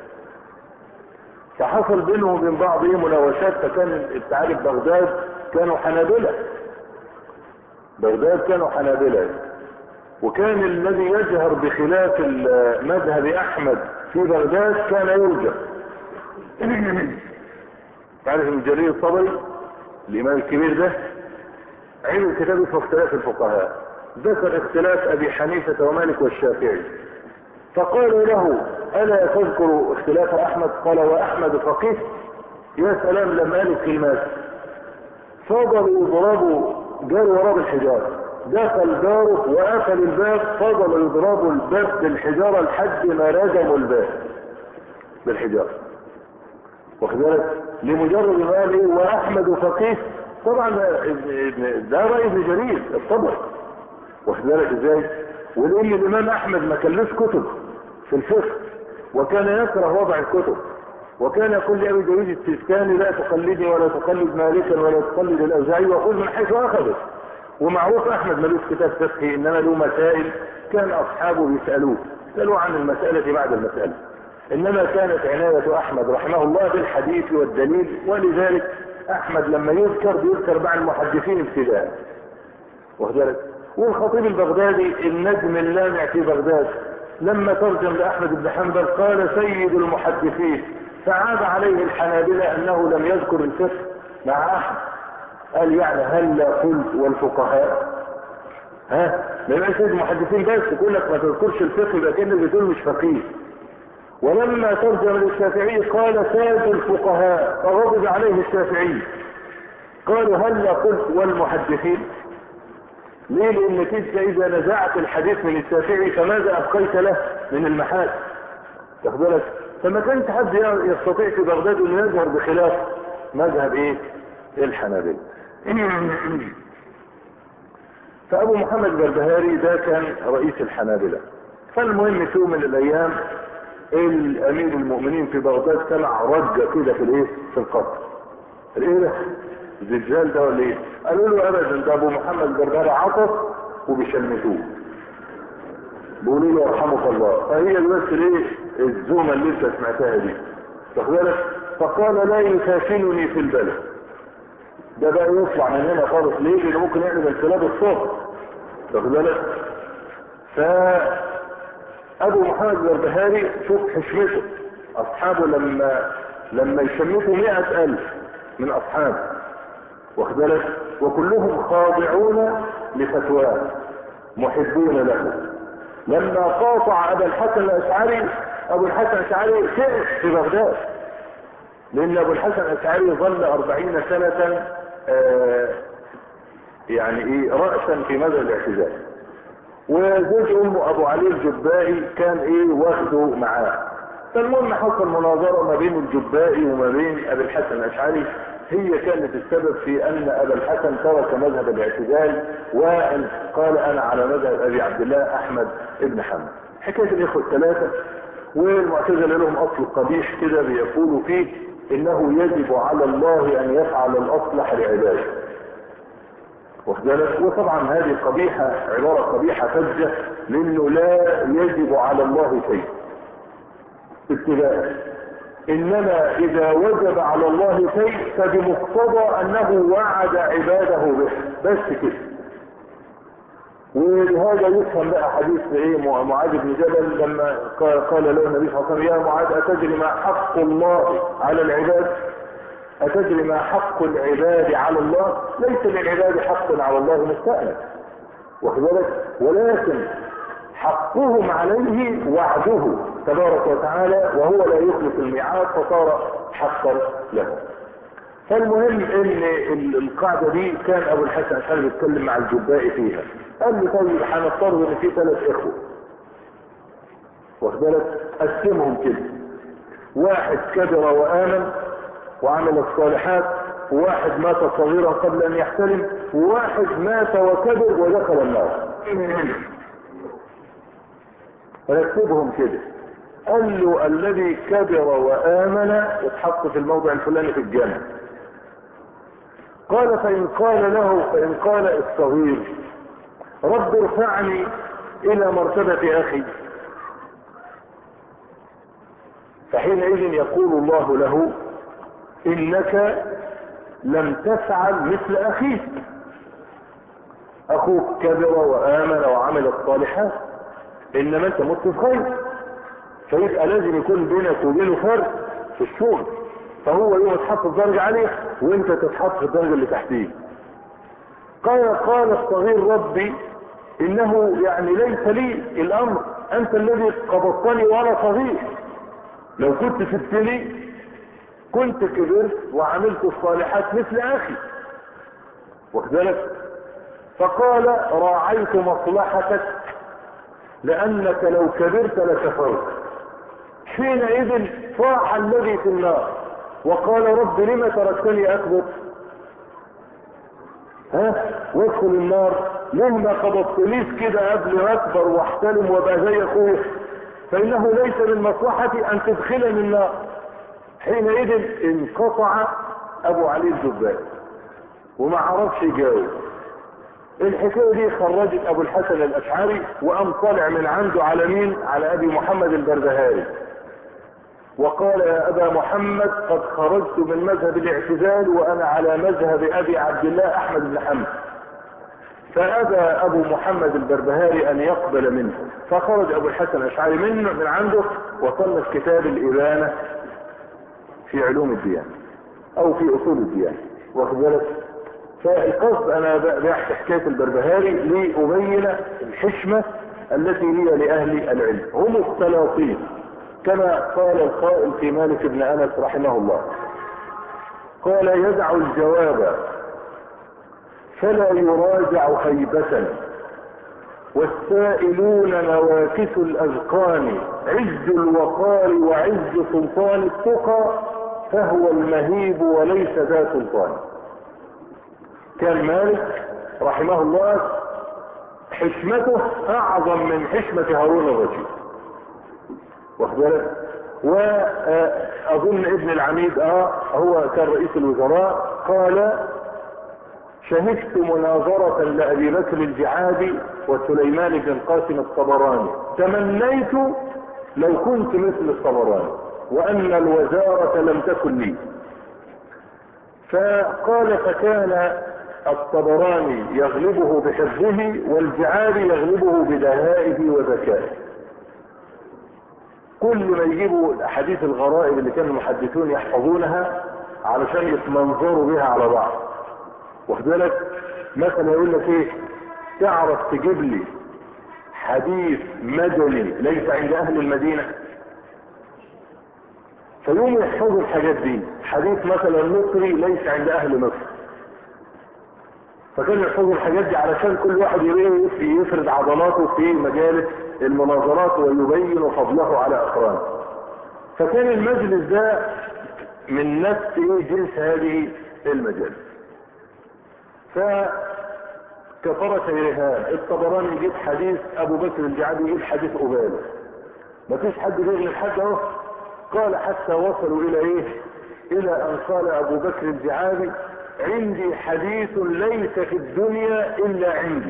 فحصل بينه وبين بعض مناوشات. فكان التعارف بغداد كانوا حنابلة، بغداد كانوا حنابلة، وكان الذي يجهر بخلاف مذهب احمد في بغداد كان يرجع. تعرف ابن جرير الطبري الامام الكبير ده عمل كتاب اسمه اختلاف الفقهاء، ذكر اختلاف ابي حنيفة ومالك والشافعي، فقالوا له الا تذكر اختلاف احمد؟ قال واحمد فقيه؟ يا سلام لما قالوا كلمات. فضلوا يضربوا، جاروا وراه بالحجارة، دخل جاره وقفل الباب، فضلوا يضربوا الباب بالحجارة لحد ما رجموا الباب بالحجارة. واخد بالك؟ لمجرد ما قال ايه واحمد فقيه. طبعا ده رأي ابن جرير الطبري. واخد بالك ازاي؟ ولان الامام احمد ما كلوش كتب في الفقه، وكان يكره وضع الكتب، وكان يقول لابي جرير السيستاني لا تقلدني ولا تقلد مالكا ولا تقلد الاوزاعي وخذ من حيث اخذه. ومعروف احمد ملوش كتاب فقهي، انما له مسائل كان اصحابه يسالوه عن المسألة بعد المسألة. انما كانت عناية احمد رحمه الله بالحديث والدليل، ولذلك احمد لما يذكر مع المحدثين ابتداء. واخد بالك؟ والخطيب البغدادي النجم اللامع في بغداد لما ترجم لاحمد بن حنبل قال سيد المحدثين، فعاب عليه الحنابلة انه لم يذكر الفقه مع احمد. قال يعني هل قلت والفقهاء؟ ما يبقى سيد المحدثين بس يقول لك ما تذكرش الفقه، يبقى كأنك بتقول مش فقيه. ولما ترجم للشافعي قال سيد الفقهاء، فغضب عليه الشافعي، قالوا هل قلت والمحدثين؟ ليه؟ لانك انت اذا نزعت الحديث من الشافعي فماذا ابقيت له من المحال؟ تاخد بالك؟ فما كانش حد يستطيع في بغداد انه يظهر بخلاف مذهب الحنابلة. فابو محمد البربهاري ده كان رئيس الحنابلة. فالمهم في يوم من الايام الامير المؤمنين في بغداد سمع رجة كده في القصر. ايه ده؟ الزلزال ده ولا ايه؟ قالوا له ابدا، ده ابو محمد البربهاري عطس وبيشمتوه، بيقولوا له يرحمك الله. فهي بس ليه الزومه اللي انت سمعتها دي؟ واخد بالك؟ فقال لا يسافنني في البلد. ده بقى يطلع من هنا خالص ليه؟ لانه ممكن يعمل انقلاب الصوت. واخد بالك؟ فابو محمد البربهاري شوف حشمته، اصحابه لما يشمتوا 100,000 من اصحابه، واخد بالك؟ وكلهم خاضعون لفتواه. محبون له. لما قاطع ابا الحسن الاشعري، ابو الحسن الاشعري سئل في بغداد، لان ابو الحسن الاشعري ظل 40 سنة يعني ايه رأسا في مذهب الاعتزال، وزوج امه ابو علي الجبائي كان ايه واخده معاه. فالمهم حصل مناظرة ما بين الجبائي وما بين ابي الحسن الاشعري، هي كانت السبب في ان ابا الحسن ترك مذهب الاعتزال وقال انا على مذهب ابي عبد الله احمد ابن حنبل. حكاية الاخوة الثلاثة، والمعتزلة لهم اصل قبيح كده بيقولوا فيه انه يجب على الله ان يفعل الاصلح لعباده. وطبعا هذه قبيحة، عبارة قبيحة فجة، لانه لا يجب على الله شيء ابتداء، انما اذا وجب على الله شيء فبمقتضى انه وعد عباده به، بس كده. ولهذا يفهم بقى حديث ايه معاذ بن جبل لما قال له النبي صلى الله عليه وسلم يا معاذ اتدري ما حق الله على العباد؟ اتدري ما حق العباد على الله؟ ليس للعباد حق على الله مستأنف، واخد بالك، ولكن حقهم عليه وعده تبارك وتعالى، وهو لا يخلف الميعاد فصار حقا له. فالمهم ان القاعدة دي كان ابو الحسن الاشعري بيتكلم مع الجبائي فيها، قال له طيب هنفترض ان في 3 اخوة، واخد بالك، قسمهم كده، واحد كبر وآمن وعمل الصالحات، وواحد مات صغيرا قبل ان يحتلم، وواحد مات وكبر ودخل النار. رتبهم كده، قال له الذي كبر وآمن يتحط في الموضع الفلاني في الجنة. قال فإن قال الصغير رب ارفعني إلى مرتبة أخي، فحينئذ يقول الله له إنك لم تفعل مثل أخيك، أخوك كبر وآمن وعمل الصالحات، إنما أنت مت بخير، فيبقى لازم يكون بينك وبينه فرق في الشغل، فهو يوم تحط الدرجة عليه وانت تتحط في الدرجة اللي تحتيه. قال الصغير ربي انه يعني ليس لي الامر، انت الذي قبضتني وانا صغير، لو كنت سبتني كنت كبرت وعملت الصالحات مثل اخي، واخد بالك. فقال راعيت مصلحتك لانك لو كبرت لكفرت. حينئذ صاح الذي في النار وقال رب لما تركتني اكبر وادخل النار، ليه ما قبضتنيش كده قبل اكبر واحتلم وابقى زي اخويا؟ فانه ليس من مصلحتي ان تدخلني النار. حينئذ انقطع ابو علي الجبائي وما عرفش يجاوب. الحكايه دي خرجت ابو الحسن الاشعري وقام طالع من عنده على مين؟ على ابي محمد البربهاري، وقال يا ابا محمد قد خرجت من مذهب الاعتزال وانا على مذهب ابي عبد الله احمد بن حنبل. فابى ابو محمد البربهاري ان يقبل منه، فخرج ابو الحسن الاشعري من عنده وصنف كتاب الابانه في علوم الديانه او في اصول الديانه، واخد بالك. فالقصد انا بحكي حكايه البربهاري لابين الحشمه التي هي لاهل العلم، هم السلاطين كما قال القائل في مالك بن انس رحمه الله، قال يدع الجواب فلا يراجع خيبة، والسائلون نواكس الاذقان، عز الوقار وعز سلطان التقى، فهو المهيب وليس ذا سلطان. كان مالك رحمه الله حشمته اعظم من حشمة هارون الرشيد، واخد بالك. واظن ابن العميد هو كان رئيس الوزراء قال شهدت مناظرة لأبي بكر الجعادي وسليمان بن القاسم الطبراني، تمنيت لو كنت مثل الطبراني وأن الوزارة لم تكن لي. فقال فكان الطبراني يغلبه بحفظه والجعادي يغلبه بدهائه وذكائه. كل ما يجيبوا الاحاديث الغرائب اللي كان المحدثون يحفظونها علشان يتمنظروا بها على بعض، واخد بالك. مثلا يقول لك ايه، تعرف تجيب لي حديث مدني ليس عند اهل المدينة، فيوم يحفظوا الحاجات دي. حديث مثلا مصري ليس عند اهل مصر، فكانوا يحفظوا الحاجات دي علشان كل واحد يفرد عضلاته في مجالس المناظرات ويبين فضله على اقرانه. فكان المجلس ده من نفس جنس هذه المجالس. فكفرة رهان الطبراني يجيب حديث ابو بكر الجعدي، يجيب حديث ابالة، مفيش حد بيغني حد اهو. قال حتى وصلوا الى الى ان قال ابو بكر الجعادي: عندي حديث ليس في الدنيا الا عندي.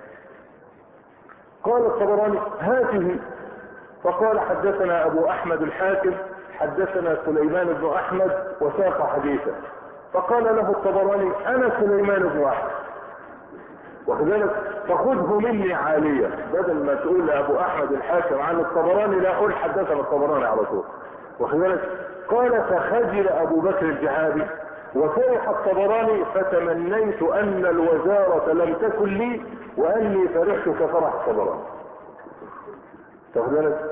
قال الطبراني: هاته. فقال: حدثنا ابو احمد الحاكم حدثنا سليمان بن احمد وساق حديثا. فقال له الطبراني: انا سليمان بن احمد، وكذلك فخذه مني عالية، بدل ما تقول لابو احمد الحاكم عن الطبراني لا اقول حدثنا الطبراني على طول. وكذلك قال: فخجل ابو بكر الجعادي وفرح الطبراني فتمنيت ان الوزارة لم تكن لي واني فرحت كفرح الطبراني. وكذلك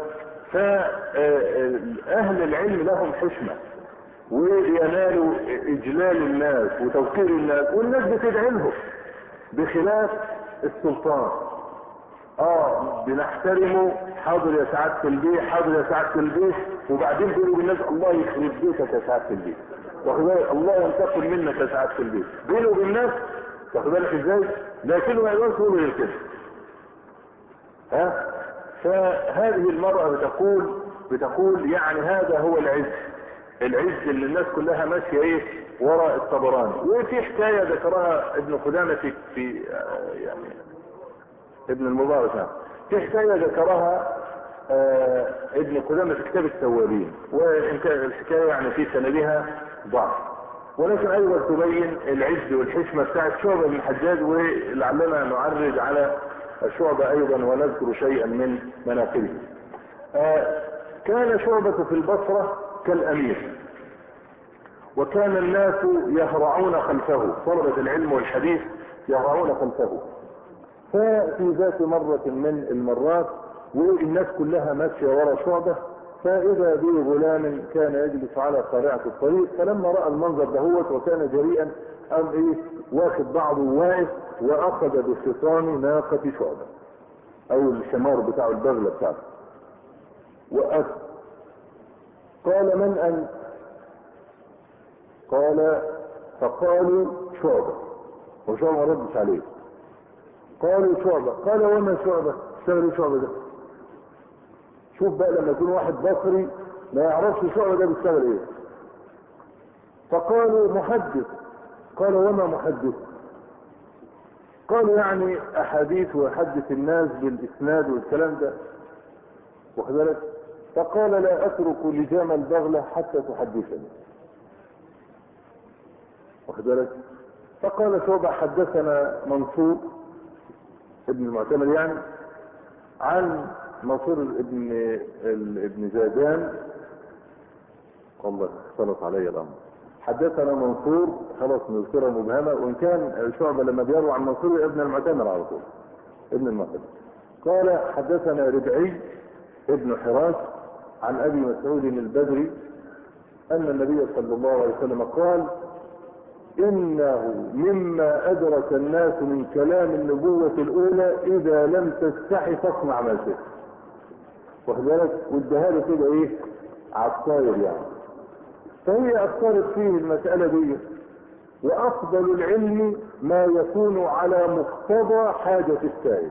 فاهل العلم لهم حشمة وينالوا اجلال الناس وتوقير الناس، والناس بتدعي لهم، بخلاف السلطان. بنحترمه، حاضر يا سعادة البيه، حاضر يا سعادة البيه، وبعدين بيقولوا بالناس: الله يخرب بيتك يا سعادة البيه، واخد بالك، الله ينتقم منك يا سعادة البيه، بينه وبين الناس، واخد بالك ازاي؟ لكنه ما يقدرش يقول غير كده. فهذه المرأة بتقول يعني هذا هو العز اللي الناس كلها ماشية وراء الطبراني. وفي حكاية ذكرها ابن قدامة في يعني ابن المبارك، في حكاية ذكرها ابن قدامة في كتاب التوابين، وإن كان الحكاية يعني في سندها ضعف، ولكن أيضا تبين العز والحشمة بتاعت شعبة بن الحجاج، ولعلنا نعرج على الشعبة أيضا ونذكر شيئا من مناقبه. كان شعبة في البصرة كالأمير، وكان الناس يهرعون خلفه، طلبة العلم والحديث يهرعون خلفه. ففي ذات مرة من المرات والناس كلها ماشية وراء شعبة، فإذا به غلام كان يجلس على قارعة الطريق، فلما رأى المنظر دهوت وكان جريئا قام واخد بعضه واقف وأخذ بخصام ناقة شعبة أو الشمار بتاع البغلة بتاعته، وقف. قال: من أنت؟ قال: فقالوا: شعبة. وشعبة ما ردش عليه. قالوا: شعبة. قال: وما شعبة؟ اشتغل شعبة ده؟ شوف بقى لما يكون واحد بصري ما يعرفش شعبة ده بيشتغل ايه. فقالوا: محدث. قال: وما محدث؟ قالوا: يعني احاديث ويحدث الناس بالاسناد والكلام ده، واخد بالك. فقال: لا اترك لجام البغلة حتى تحدثني، واخد بالك. فقال شعبة: حدثنا منصور ابن المعتمر يعني عن منصور ابن زادان. والله اختلط علي الامر. حدثنا منصور، خلاص نذكرها مبهمه، وان كان شعبة لما بيروي عن منصور ابن المعتمر على طول، ابن المعتمر. قال: حدثنا ربعي ابن حراش عن ابي مسعود البدري ان النبي صلى الله عليه وسلم قال: انه مما ادرك الناس من كلام النبوة الاولى اذا لم تستحي فاصنع ما شئت، واخد بالك. واداها له كده عالطاير يعني. فهي اثرت فيه المسألة دي. وافضل العلم ما يكون على مقتضى حاجة السائل.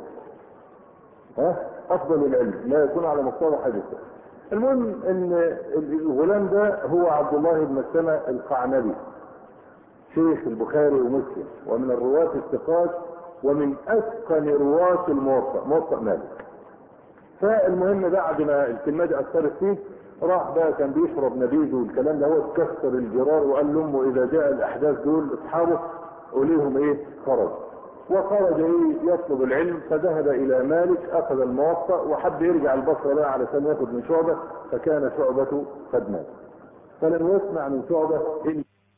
افضل العلم ما يكون على مقتضى حاجة السائل. المهم ان الغلام ده هو عبد الله بن مسلمة القعنبي، شيخ البخاري ومسلم، ومن الرواة الثقات، ومن اتقن رواة موطأ مالك. فالمهم بعد ما الكلمة دي اثرت فيه، راح بقى كان بيشرب نبيذ والكلام ده، هو اتكسر الجرار وقال لامه: اذا جاء الاحداث دول اصحابه قوليهم خرج. وخرج يطلب العلم، فذهب الى مالك، اخذ الموطأ وحب يرجع البصرة بقى علشان ياخد من شعبة، فكان شعبة قد مات، فلم يسمع من شعبة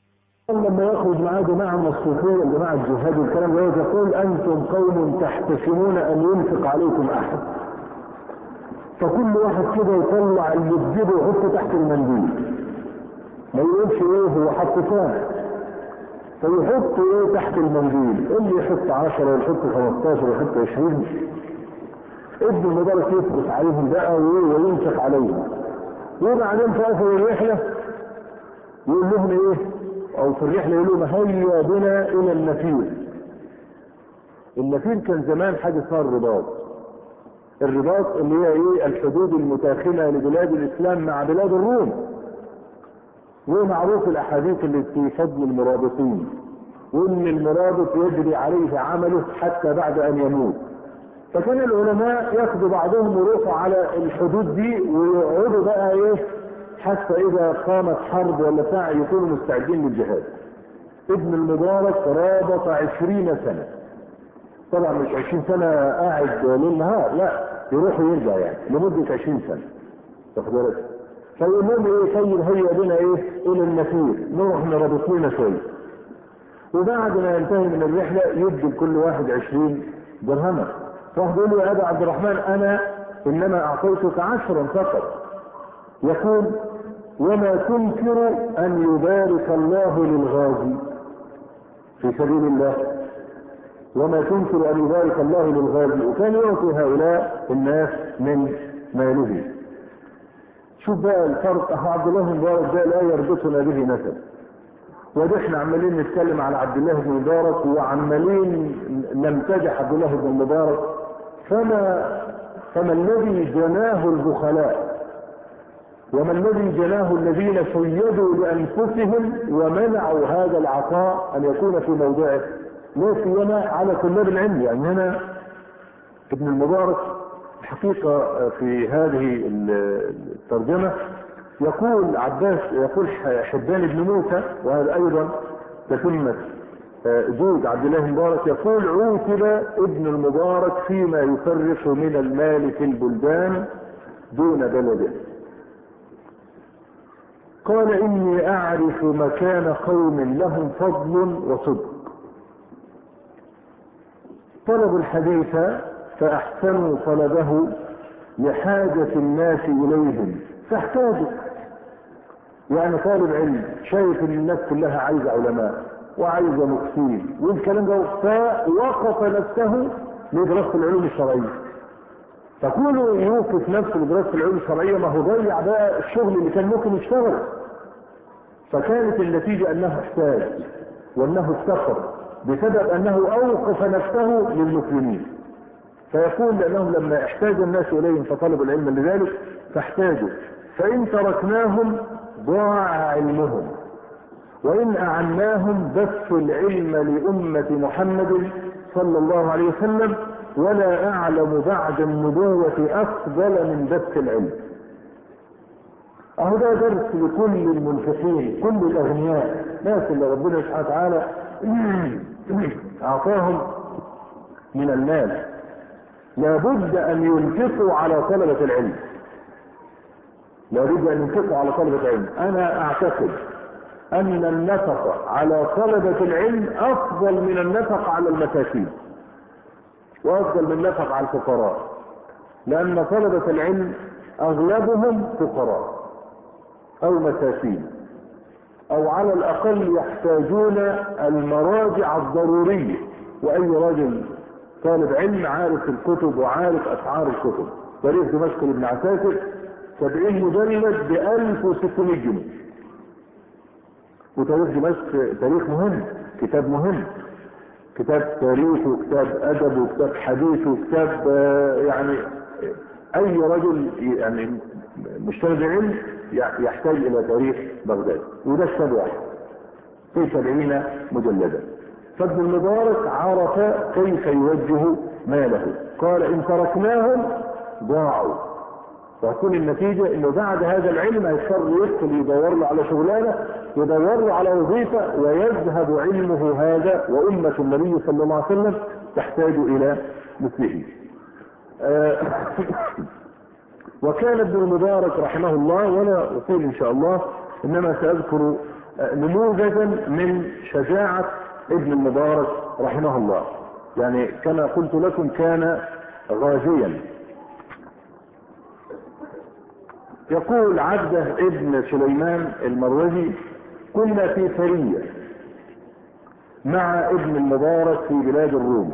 لما يخرج معاه جماعة من الصوفية جماعة الجهاد والكلام ده يقول أنتم قوم تحتسبون أن ينفق عليكم أحد، فكل واحد كده يطلع اللي بجيبه ويحطه تحت المنديل، ما يقولش ايه هو حط كام، فيحط ايه تحت المنديل، اللي يحط 10 ويحط 15 ويحط 20. ابن المبارك يفرس عليهم بقى وينفق عليهم، وبعدين في اخر الرحله يقول لهم ايه، او في الرحله يقول لهم هيا بنا الى النفير. النفير كان زمان حاجه اسمها الرباط. الرباط اللي هي ايه الحدود المتاخمه لبلاد الاسلام مع بلاد الروم، ومعروف الاحاديث اللي في فضل المرابطين، وان المرابط يجري عليه عمله حتى بعد ان يموت. فكان العلماء ياخدوا بعضهم ويروحوا على الحدود دي ويقعدوا بقى ايه حتى اذا قامت حرب ولا بتاع يكونوا مستعدين للجهاد. ابن المبارك رابط 20 سنة، طبعا مش 20 سنة قاعد ليل نهار، لا يروح ويرجع يعني لمدة 20 سنة تاخد بالك. فيقول لهم ايه طيب هيا بنا ايه الى النفير، نروح نرابط لنا شويه، وبعد ما ينتهي من الرحله يدي لكل واحد 20 درهما. فواحد يقول له يا ابا عبد الرحمن انا انما اعطيتك 10 فقط. يقول وما تنكر ان يبارك الله للغازي في سبيل الله، وما تنكر ان يبارك الله للغازي، وكان يعطي هؤلاء الناس من ماله. شوف بقى الفرق، عبد الله بن مبارك ده لا يربطنا به نسب، وده احنا عمالين نتكلم على عبد الله بن مبارك وعمالين نمتدح عبد الله بن مبارك. فما الذي جناه البخلاء، وما الذي جناه الذين شيدوا لانفسهم ومنعوا هذا العطاء ان يكون في موضعه، لا سيما على طلاب العلم. يعني هنا ابن المبارك الحقيقة في هذه الترجمة يقول عباس، يقول حبان بن موسى، وهذا ايضا تتمة جود عبد الله المبارك، يقول عوتب ابن المبارك فيما يفرق من المال في البلدان دون بلده. قال اني اعرف مكان قوم لهم فضل وصدق، طلبوا الحديث فاحسنوا طلبه لحاجة الناس اليهم فاحتاجوا. يعني طالب علم شايف ان الناس كلها عايزة علماء وعايزة مفتين والكلام ده، فوقف نفسه لدراسة العلوم الشرعية. فكونه يوقف نفسه لدراسة العلوم الشرعية ما هو ضيع بقى الشغل اللي كان ممكن يشتغل. فكانت النتيجة انه احتاج وانه افتقر بسبب انه اوقف نفسه للمسلمين. فيقول لانهم لما احتاج الناس اليهم فطلبوا العلم لذلك فاحتاجوا، فان تركناهم ضاع علمهم، وان اعناهم بثوا العلم لامة محمد صلى الله عليه وسلم، ولا اعلم بعد النبوة افضل من بث العلم. اهو ده درس لكل المنفقين، كل الاغنياء، ناس اللي ربنا سبحانه وتعالى اعطاهم من المال، لابد ان ينفقوا على طلبة العلم، لابد ان ينفقوا على طلبة العلم. انا اعتقد ان النفقة على طلبة العلم افضل من النفقة على المساكين، وافضل من النفقة على الفقراء، لان طلبة العلم اغلبهم فقراء او مساكين، او على الاقل يحتاجون المراجع الضرورية. واي راجل طالب علم عارف الكتب وعارف اسعار الكتب. تاريخ دمشق لابن عساكر 70 مجلد ب 1600 جنيه. وتاريخ دمشق تاريخ مهم، كتاب مهم، كتاب تاريخ وكتاب ادب وكتاب حديث وكتاب يعني اي رجل يعني مجتهد علم يحتاج الى تاريخ بغداد، وده كتاب واحد في 70 مجلدا. فابن المبارك عرف كيف يوجه ماله، قال ان تركناهم ضاعوا، وهتكون النتيجة انه بعد هذا العلم هيضطر يدخل يدور له على شغلانة، يدور له على وظيفة، ويذهب علمه هذا وامة النبي صلى الله عليه وسلم تحتاج الى مثله. وكان ابن المبارك رحمه الله، ولا اطيل ان شاء الله، انما ساذكر نموذجا من شجاعة ابن المبارك رحمه الله. يعني كما قلت لكم كان غازيا. يقول عبده ابن سليمان المروزي: كنا في سرية مع ابن المبارك في بلاد الروم،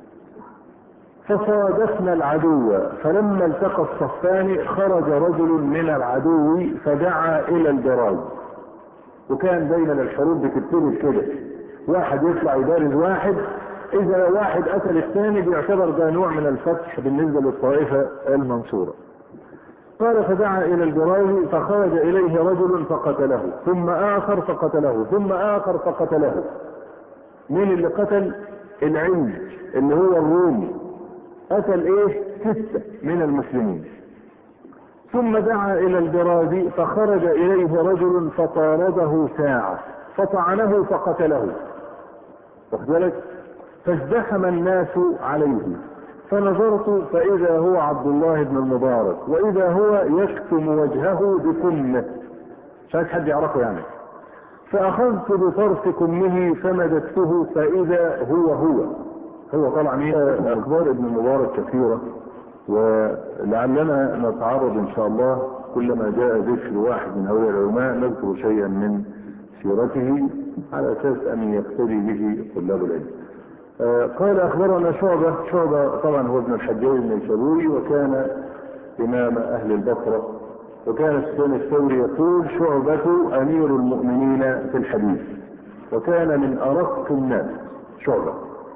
فصادفنا العدو، فلما التقى الصفان خرج رجل من العدو فدعا الى البراز. وكان دايما الحروب بتبتدي كده، واحد يطلع يبارز واحد، اذا واحد قتل الثاني بيعتبر ده نوع من الفتح بالنسبة للطائفة المنصورة. قال: فدعا الى البراز فخرج اليه رجل فقتله، ثم اخر فقتله، ثم اخر فقتله. مين اللي قتل؟ العنج اللي هو الرومي، قتل 6 من المسلمين. ثم دعا الى البراز فخرج اليه رجل فطارده ساعة فطعنه فقتله. واخد بالك؟ فازدحم الناس عليه، فنظرت فاذا هو عبد الله بن المبارك، واذا هو يكتم وجهه بكمه، مش عايز حد يعرفه يعني. فاخذت بطرف كمه فمددته فاذا هو طبعا. اخبار ابن المبارك كثيرة، ولعلنا نتعرض ان شاء الله كلما جاء ذكر واحد من هؤلاء العلماء نذكر شيئا من سيرته على اساس ان يقتدي به طلاب العلم. قال: اخبرنا شعبة طبعا هو ابن الحجاج النيسابوري، وكان امام اهل البصرة، وكان سفيان الثوري يقول: شعبة امير المؤمنين في الحديث، وكان من ارق الناس شعبة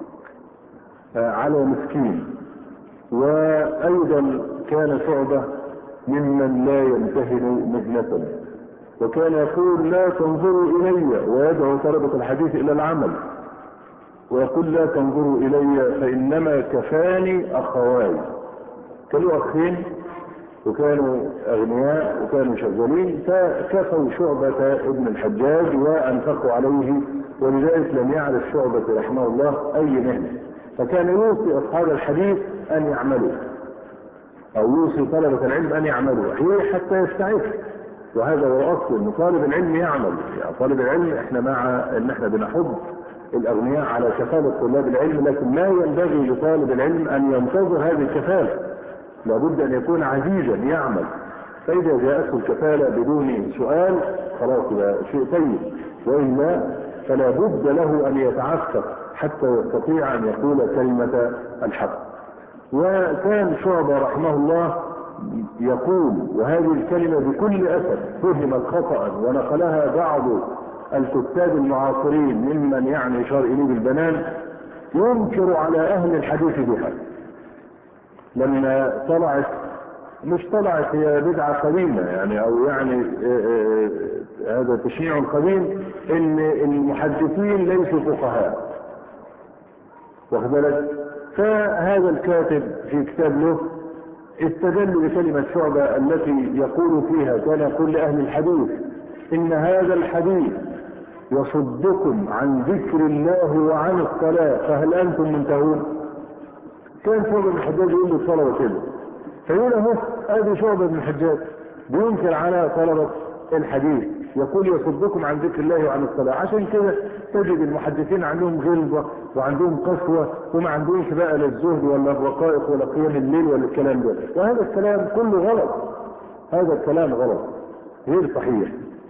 على مسكين. وايضا كان شعبة ممن لا يمتهن مهنة، وكان يقول: لا تنظروا الي، ويدعو طلبة الحديث الى العمل، ويقول: لا تنظروا الي فانما كفاني اخواي. كانوا اخين وكانوا اغنياء وكانوا شغالين، فكفوا شعبة ابن الحجاج وانفقوا عليه، ولذلك لم يعرف شعبة رحمه الله اي مهنة. فكان يوصي اصحاب الحديث ان يعملوا، او يوصي طلبة العلم ان يعملوا حتى يستعد. وهذا هو اصل ان طالب العلم يعمل. يعني طالب العلم احنا مع ان احنا بنحض الاغنياء على كفالة طلاب العلم، لكن ما ينبغي لطالب العلم ان ينتظر هذه الكفالة، لابد ان يكون عزيزا يعمل. فاذا جاءته الكفالة بدون سؤال خلاص يبقى شيء طيب، والا فلا بد له ان يتعفف حتى يستطيع ان يقول كلمة الحق. وكان شعبة رحمه الله يقول، وهذه الكلمة بكل أسف فهمت خطأ ونقلها بعض الكتاب المعاصرين ممن يعني يشار إليه بالبنان، ينكر على أهل الحديث بها. لما طلعت هي بدعة قديمة يعني، أو يعني هذا تشنيع قديم، إن المحدثين ليسوا فقهاء. واخد بالك؟ فهذا الكاتب في كتاب له استدل بكلمة شعبة التي يقول فيها، كان يقول لأهل الحديث: إن هذا الحديث يصدكم عن ذكر الله وعن الصلاة، فهل أنتم منتهون؟ كان شعبة بن الحجاج يقول للطلبة كده، فيقول اهو ادي شعبة بن الحجاج بينكر على طلبة الحديث، يقول: يصدكم عن ذكر الله وعن الصلاة. عشان كده تجد المحدثين عندهم غلظة وعندهم قسوة، وما عندهمش بقى لا الزهد ولا الرقائق ولا قيام الليل ولا الكلام ده. وهذا الكلام كله غلط، هذا الكلام غلط غير صحيح.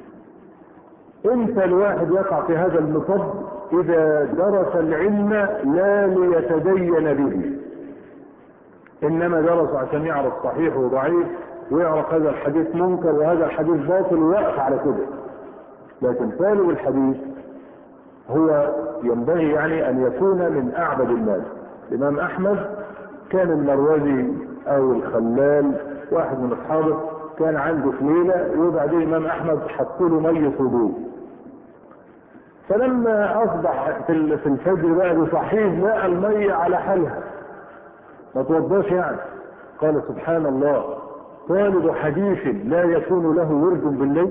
امتى الواحد يقع في هذا المطب؟ اذا درس العلم لا ليتدين به، انما درس عشان يعرف صحيح وضعيف، ويعرف هذا الحديث منكر وهذا الحديث باطل، ويقف على كده. لكن طالب الحديث هو ينبغي يعني ان يكون من اعبد الناس. الامام احمد كان المروزي او الخلال واحد من اصحابه كان عنده في ليله، وبعدين الامام احمد حط له ميه وضوء، فلما اصبح في الفجر بقى بصحيح لقى الميه على حالها ما توضاش يعني. قال: سبحان الله، طالب حديث لا يكون له ورد بالليل؟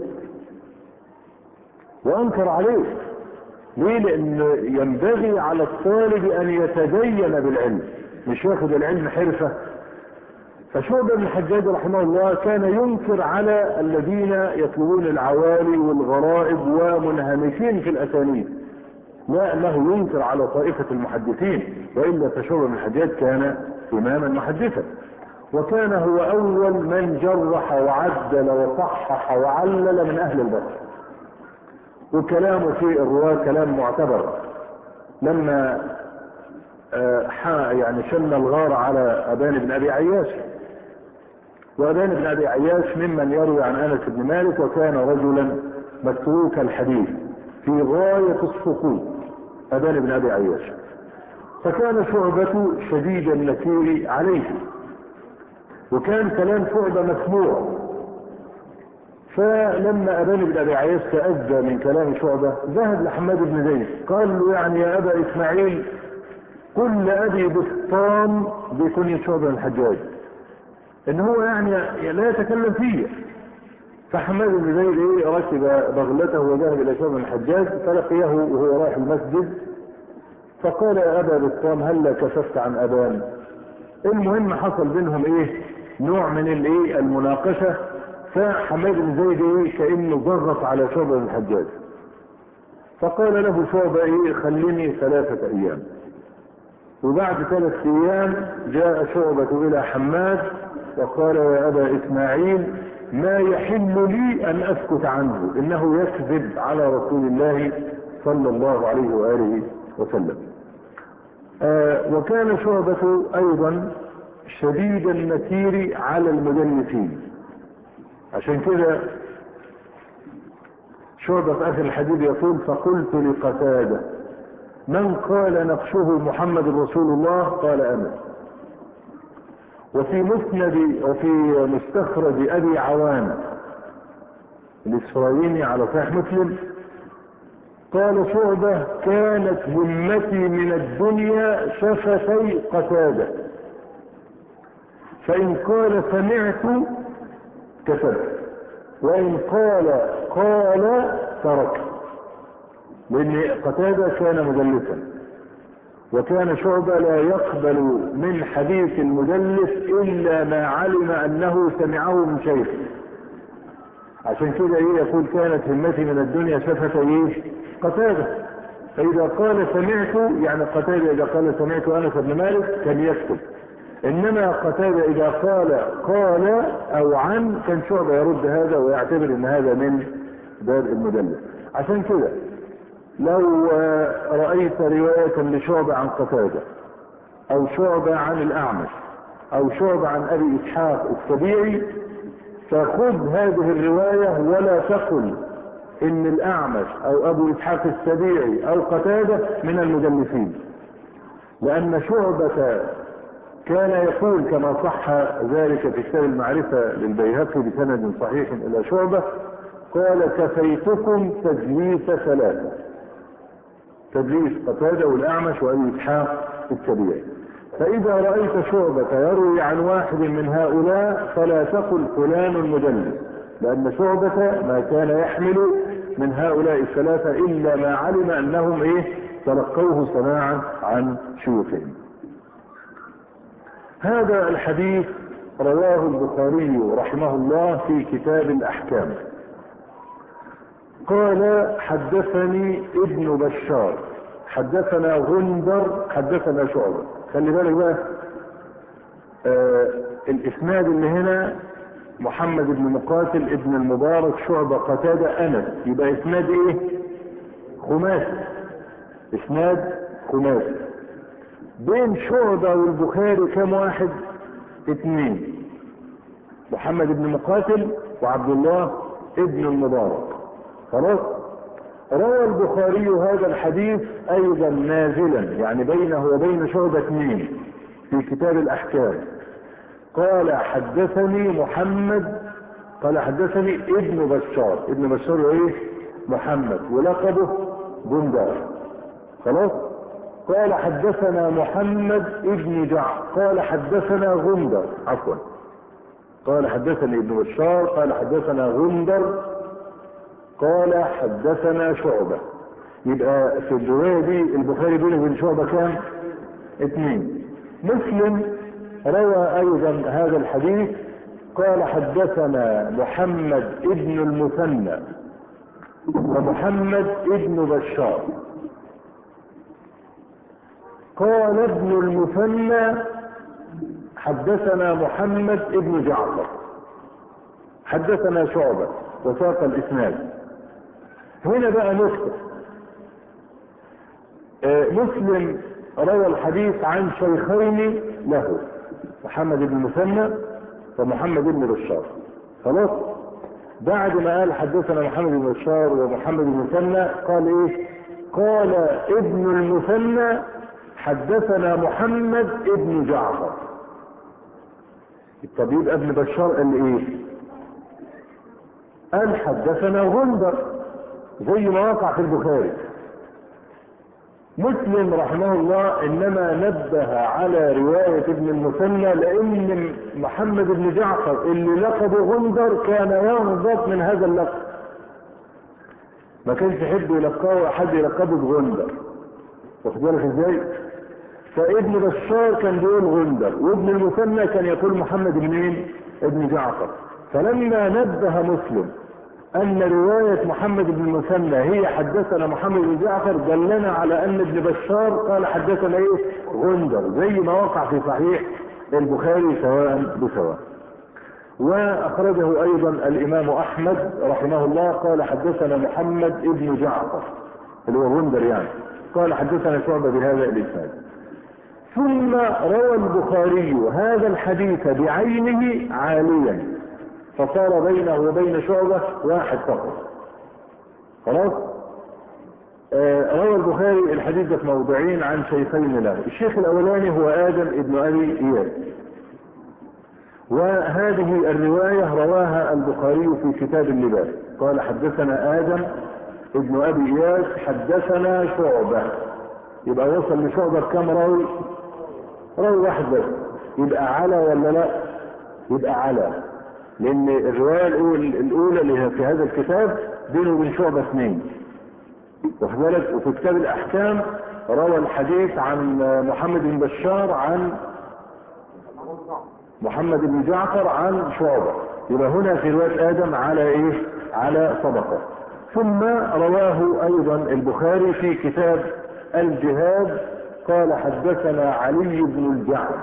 وانكر عليه. ليه؟ لان ينبغي على الطالب ان يتدين بالعلم، مش ياخد العلم حرفة. فشعبة بن الحجاج رحمه الله كان ينكر على الذين يطلبون العوالي والغرائب ومنهمكين في الأسانيد، لا أنه ينكر على طائفة المحدثين، وإلا فشعبة بن الحجاج كان إماما محدثا، وكان هو أول من جرح وعدل وصحح وعلل من أهل البصر، وكلامه في الرواة كلام معتبر. لما يعني شن الغار على أبان بن أبي عياش، وأبان بن أبي عياش ممن يروي عن أنس بن مالك، وكان رجلا متروك الحديث في غاية السقوط أبان بن أبي عياش، فكان شعبة شديد النكير عليه، وكان كلام شعبة مسموع. فلما أبان بن أبي عياش تأذى من كلام شعبة ذهب لحماد بن زيد قال له يعني يا أبا إسماعيل قل لأبي بسطام بكنية شعبة بن الحجاج إن هو يعني لا يتكلم فيه. فحماد بن زيد ركب بغلته وذهب إلى شعبة بن الحجاج فلقيه وهو رايح المسجد، فقال يا أبا بسطام هل كشفت عن أبان؟ المهم حصل بينهم نوع من المناقشة، فحماد بن زيد كأنه ضغط على شعبة بن الحجاج، فقال له شعبة خليني 3 أيام. وبعد 3 أيام جاء شعبة إلى حماد وقال يا أبا إسماعيل ما يحل لي أن أسكت عنه، إنه يكذب على رسول الله صلى الله عليه وآله وسلم. وكان شعبة أيضا شديد النكير على المدلسين، عشان كده شعبة في آخر الحديث يقول فقلت لقتادة من قال نقشه محمد رسول الله؟ قال أنا. وفي مستخرج أبي عوان الإسرائيلي على صحيح مسلم قال شعبة كانت همتي من الدنيا شفتي قتادة، فإن قال سمعت كتبت، وإن قال تركت، لأن قتادة كان مدلسا، وكان شعبة لا يقبل من حديث المدلس إلا ما علم أنه سمعه من شيخ. عشان كده يقول كانت همتي من الدنيا شفتي قتادة، فإذا قال سمعت يعني قتادة إذا قال سمعت أنس بن مالك كان يكتب، إنما قتادة إذا قال أو عن كان شعبة يرد هذا ويعتبر أن هذا من باب المدلس. عشان كده لو رأيت رواية لشعبة عن قتادة أو شعبة عن الأعمش أو شعبة عن أبي إسحاق السبيعي فخذ هذه الرواية ولا تقل إن الأعمش أو أبو إسحاق السبيعي أو قتادة من المدلسين، لأن شعبة كان يقول كما صح ذلك في كتاب المعرفة للبيهقي بسند صحيح إلى شعبة قال كفيتكم تدليس 3، تدليس قتادة والأعمش وأبي إسحاق السبيعي. فإذا رأيت شعبة يروي عن واحد من هؤلاء فلا تقل فلان مدلس، لأن شعبة ما كان يحمل من هؤلاء 3 إلا ما علم أنهم تلقوه سماعا عن شيوخهم. هذا الحديث رواه البخاري رحمه الله في كتاب الأحكام. قال حدثني ابن بشار حدثنا غندر حدثنا شعبة. خلي بالك بقى الاسناد اللي هنا محمد بن مقاتل ابن المبارك شعبة قتادة أنس، يبقى اسناد خماسي، اسناد خماسي. بين شعبة والبخاري كم واحد؟ 2، محمد بن مقاتل وعبد الله ابن المبارك. خلاص. روى البخاري هذا الحديث ايضا نازلا يعني بينه وبين شعبة 2 في كتاب الاحكام. قال حدثني محمد قال حدثني ابن بشار، ابن بشار محمد ولقبه بندار. خلاص. قال حدثنا محمد ابن جعفر قال حدثنا غندر عفوا قال حدثني ابن بشار قال حدثنا غندر قال حدثنا شعبة. يبقى في الرواية دي البخاري بينه وبين شعبة كام؟ 2. مسلم روى أيضا هذا الحديث قال حدثنا محمد ابن المثنى ومحمد ابن بشار. قال ابن المثنى حدثنا محمد ابن جعفر حدثنا شعبة وساق الإسناد. هنا بقى نكتة، مسلم روى الحديث عن شيخين له، محمد بن المثنى ومحمد بن بشار. خلاص، بعد ما قال حدثنا محمد بن بشار ومحمد بن المثنى قال ايه؟ قال ابن المثنى حدثنا محمد ابن جعفر. طب يبقى ابن بشار قال ايه؟ قال حدثنا غندر زي ما وقع في البخاري. مسلم رحمه الله انما نبه على رواية ابن المثنى لان محمد بن جعفر اللي لقبه غندر كان يغضب من هذا اللقب، ما كانش يحب يلقاه حد يلقبه بغندر، واخد بالك ازاي؟ فابن بشار كان بيقول غندر، وابن المثنى كان يقول محمد بن مين؟ ابن جعفر. فلما نبه مسلم ان رواية محمد بن المثنى هي حدثنا محمد بن جعفر دلنا على ان ابن بشار قال حدثنا ايه؟ غندر، زي ما وقع في صحيح البخاري سواء بسواء. واخرجه ايضا الامام احمد رحمه الله قال حدثنا محمد ابن جعفر اللي هو غندر يعني، قال حدثنا شعبة بهذا الاسناد. ثم روى البخاري هذا الحديث بعينه عاليا، فصار بينه وبين شعبة واحد فقط. خلاص، روى البخاري الحديث ده في موضعين عن شيخين له. الشيخ الاولاني هو ادم ابن ابي اياس، وهذه الرواية رواها البخاري في كتاب اللباس. قال حدثنا ادم ابن ابي اياس حدثنا شعبة، يبقى وصل لشعبة كم راوي؟ راوي واحد بس. يبقى على ولا لا؟ يبقى على، لان الرواية الاولى اللي في هذا الكتاب بينه وبين شعبة اثنين، واخد بالك؟ وفي كتاب الاحكام روى الحديث عن محمد بن بشار عن محمد بن جعفر عن شعبة، يبقى هنا في رواية ادم على ايه؟ على طبقة. ثم رواه ايضا البخاري في كتاب الجهاد قال حدثنا علي بن الجعد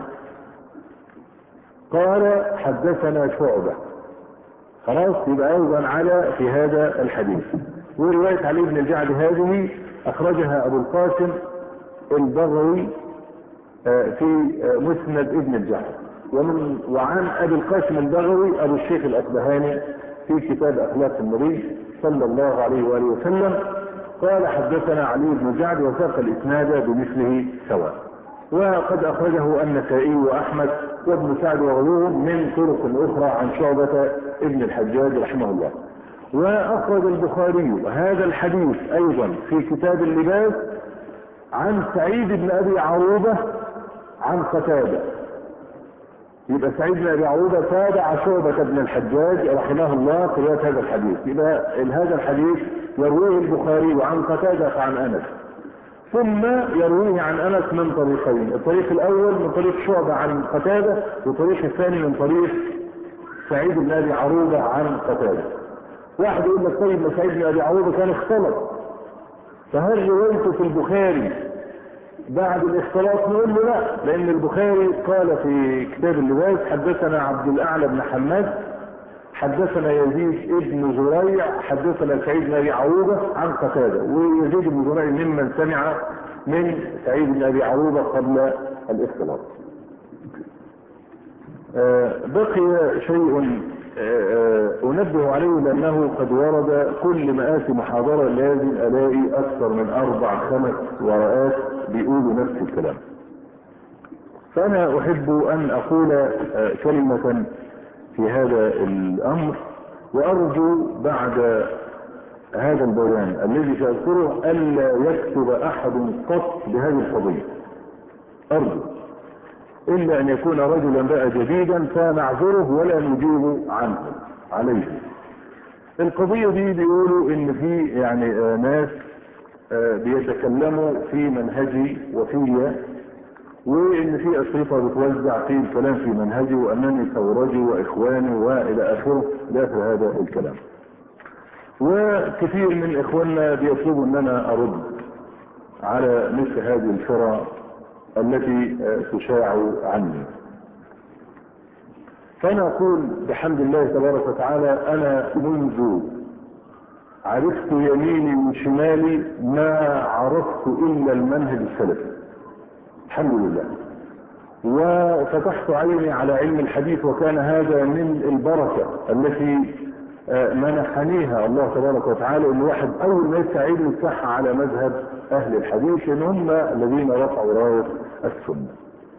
قال حدثنا شعبة. خلاص، يبقى ايضا على في هذا الحديث. ورواية علي بن الجعد هذه اخرجها ابو القاسم البغوي في مسند ابن الجعد، وعن ابي القاسم البغوي ابو الشيخ الاصبهاني في كتاب اخلاق النبي صلى الله عليه وآله وسلم قال حدثنا علي بن الجعد وساق الاسناد بمثله سواء. وقد اخرجه النسائي واحمد وابن سعد وغيرهم من طرق اخرى عن شعبة ابن الحجاج رحمه الله. واخرج البخاري هذا الحديث ايضا في كتاب اللباس عن سعيد بن ابي عروبة عن قتادة. يبقى سعيد بن ابي عروبة تابع شعبة بن الحجاج رحمه الله في رواية هذا الحديث. يبقى هذا الحديث يرويه البخاري عن قتادة عن انس، ثم يرويه عن انس من طريقين، الطريق الاول من طريق شعبة عن قتادة، والطريق الثاني من طريق سعيد بن ابي عروبة عن قتادة. واحد يقول لك طيب ما سعيد بن ابي عروبة كان اختلط، فهل روايته في البخاري بعد الاختلاط؟ نقول له لا، لان البخاري قال في كتاب اللباس حدثنا عبد الاعلى بن حماد حدثنا يزيد ابن زريع حدثنا سعيد بن ابي عروبة عن قتادة، ويزيد بن زريع ممن سمع من سعيد بن ابي عروبة قبل الاختلاط. بقي شيء انبه عليه لانه قد ورد كل ما اتي محاضرة لازم الاقي اكثر من 4-5 ورقات بيقولوا نفس الكلام. فانا احب ان اقول كلمة في هذا الامر، وارجو بعد هذا البيان الذي ساذكره الا يكتب احد قط بهذه القضية، ارجو، الا ان يكون رجلا بقى جديدا فنعذره ولا نجيب عنه عليه. القضية دي بيقولوا ان في يعني ناس بيتكلموا في منهجي وفي وان في اشرطه بتوزع في الكلام في منهجي وانني ثورجي واخواني والى اخره داخل هذا الكلام. وكثير من اخواننا بيطلبوا ان انا ارد على مثل هذه الفرق التي تشاع عني. فانا اقول بحمد الله تبارك وتعالى انا منذ عرفت يميني من شمالي ما عرفت الا المنهج السلفي الحمد لله، وفتحت عيني على علم الحديث، وكان هذا من البركة التي منحنيها الله تبارك وتعالى، ان الواحد اول ما يستعيد يفتحها على مذهب اهل الحديث ان هم الذين رفعوا راية السنة.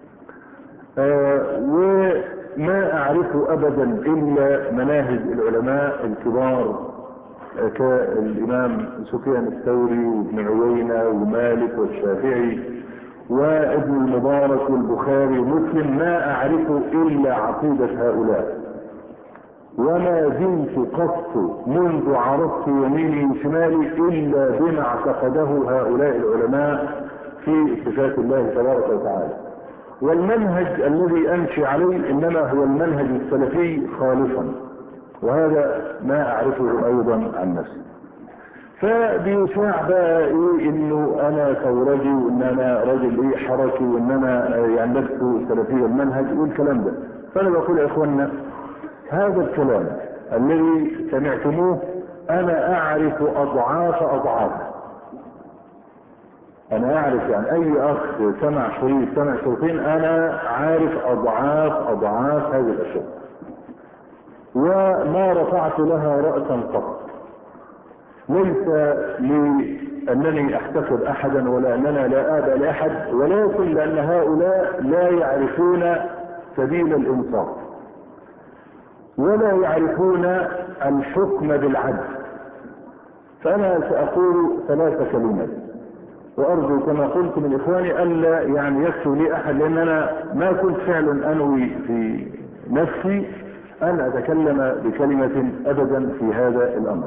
وما اعرف ابدا الا مناهج العلماء الكبار كالامام سفيان الثوري وابن عيينة ومالك والشافعي وابن المبارك والبخاري ومسلم، ما اعرف الا عقيدة هؤلاء، وما زلت قط منذ عرفت يميني وشمالي الا بما اعتقده هؤلاء العلماء في صفات الله تبارك وتعالى. والمنهج الذي امشي عليه انما هو المنهج السلفي خالصا، وهذا ما اعرفه ايضا عن نفسي. فبيشاع بقى ايه انه انا ثورجي وان انا راجل ايه حركي وان انا يعني لست سلفي المنهج والكلام ده. فانا بقول يا اخوانا هذا الكلام الذي سمعتموه انا اعرف اضعافه. انا اعرف يعني اي اخ سمع شريط سمع شريطين انا عارف اضعاف هذه الاشياء، وما رفعت لها رأسا قط. ليس لانني احتقر احدا ولا اننا لا ابا لاحد، ولكن لان هؤلاء لا يعرفون سبيل الانصاف ولا يعرفون الحكم بالعدل. فانا ساقول 3 كلمات، وارجو كما قلت من اخواني الا يعني يكتب لي احد، لان انا ما كنت فعلا انوي في نفسي ان اتكلم بكلمة ابدا في هذا الامر.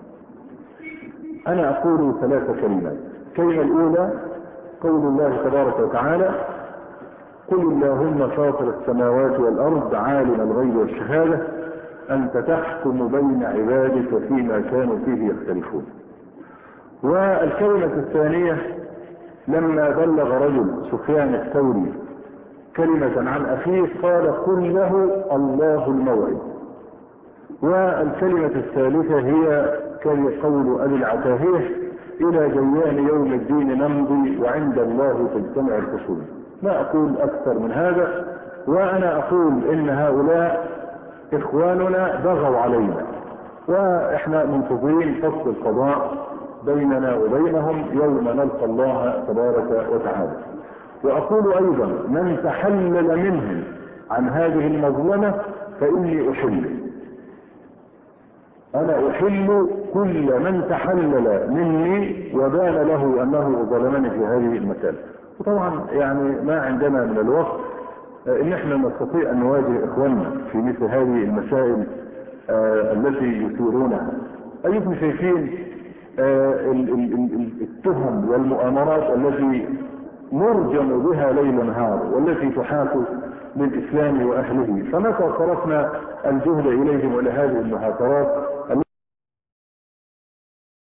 انا اقول 3 كلمات. الكلمة الاولى قول الله تبارك وتعالى قل اللهم فاطر السماوات والارض عالم الغيب والشهادة انت تحكم بين عبادك فيما كانوا فيه يختلفون. والكلمة الثانية لما بلغ رجل سفيان الثوري كلمة عن اخيه قال قل له الله الموعد. والكلمة الثالثة هي قول ابي العتاهية الى جيان يوم الدين نمضي وعند الله تجتمع الخصوم. لا اقول اكثر من هذا، وانا اقول ان هؤلاء اخواننا بغوا علينا، واحنا منتظرين فصل القضاء بيننا وبينهم يوم نلقى الله تبارك وتعالى. واقول ايضا من تحلل منهم عن هذه المظلمة فاني احل، انا احل كل من تحلل مني وبان له انه ظلمني في هذه المسألة. وطبعا يعني ما عندنا من الوقت ان احنا نستطيع ان نواجه اخواننا في مثل هذه المسائل التي يثيرونها. ايكم شايفين التهم والمؤامرات التي نرجم بها ليل نهار والتي تحاك للاسلام واهله، فمتى صرفنا الجهد اليهم والى هذه المهاترات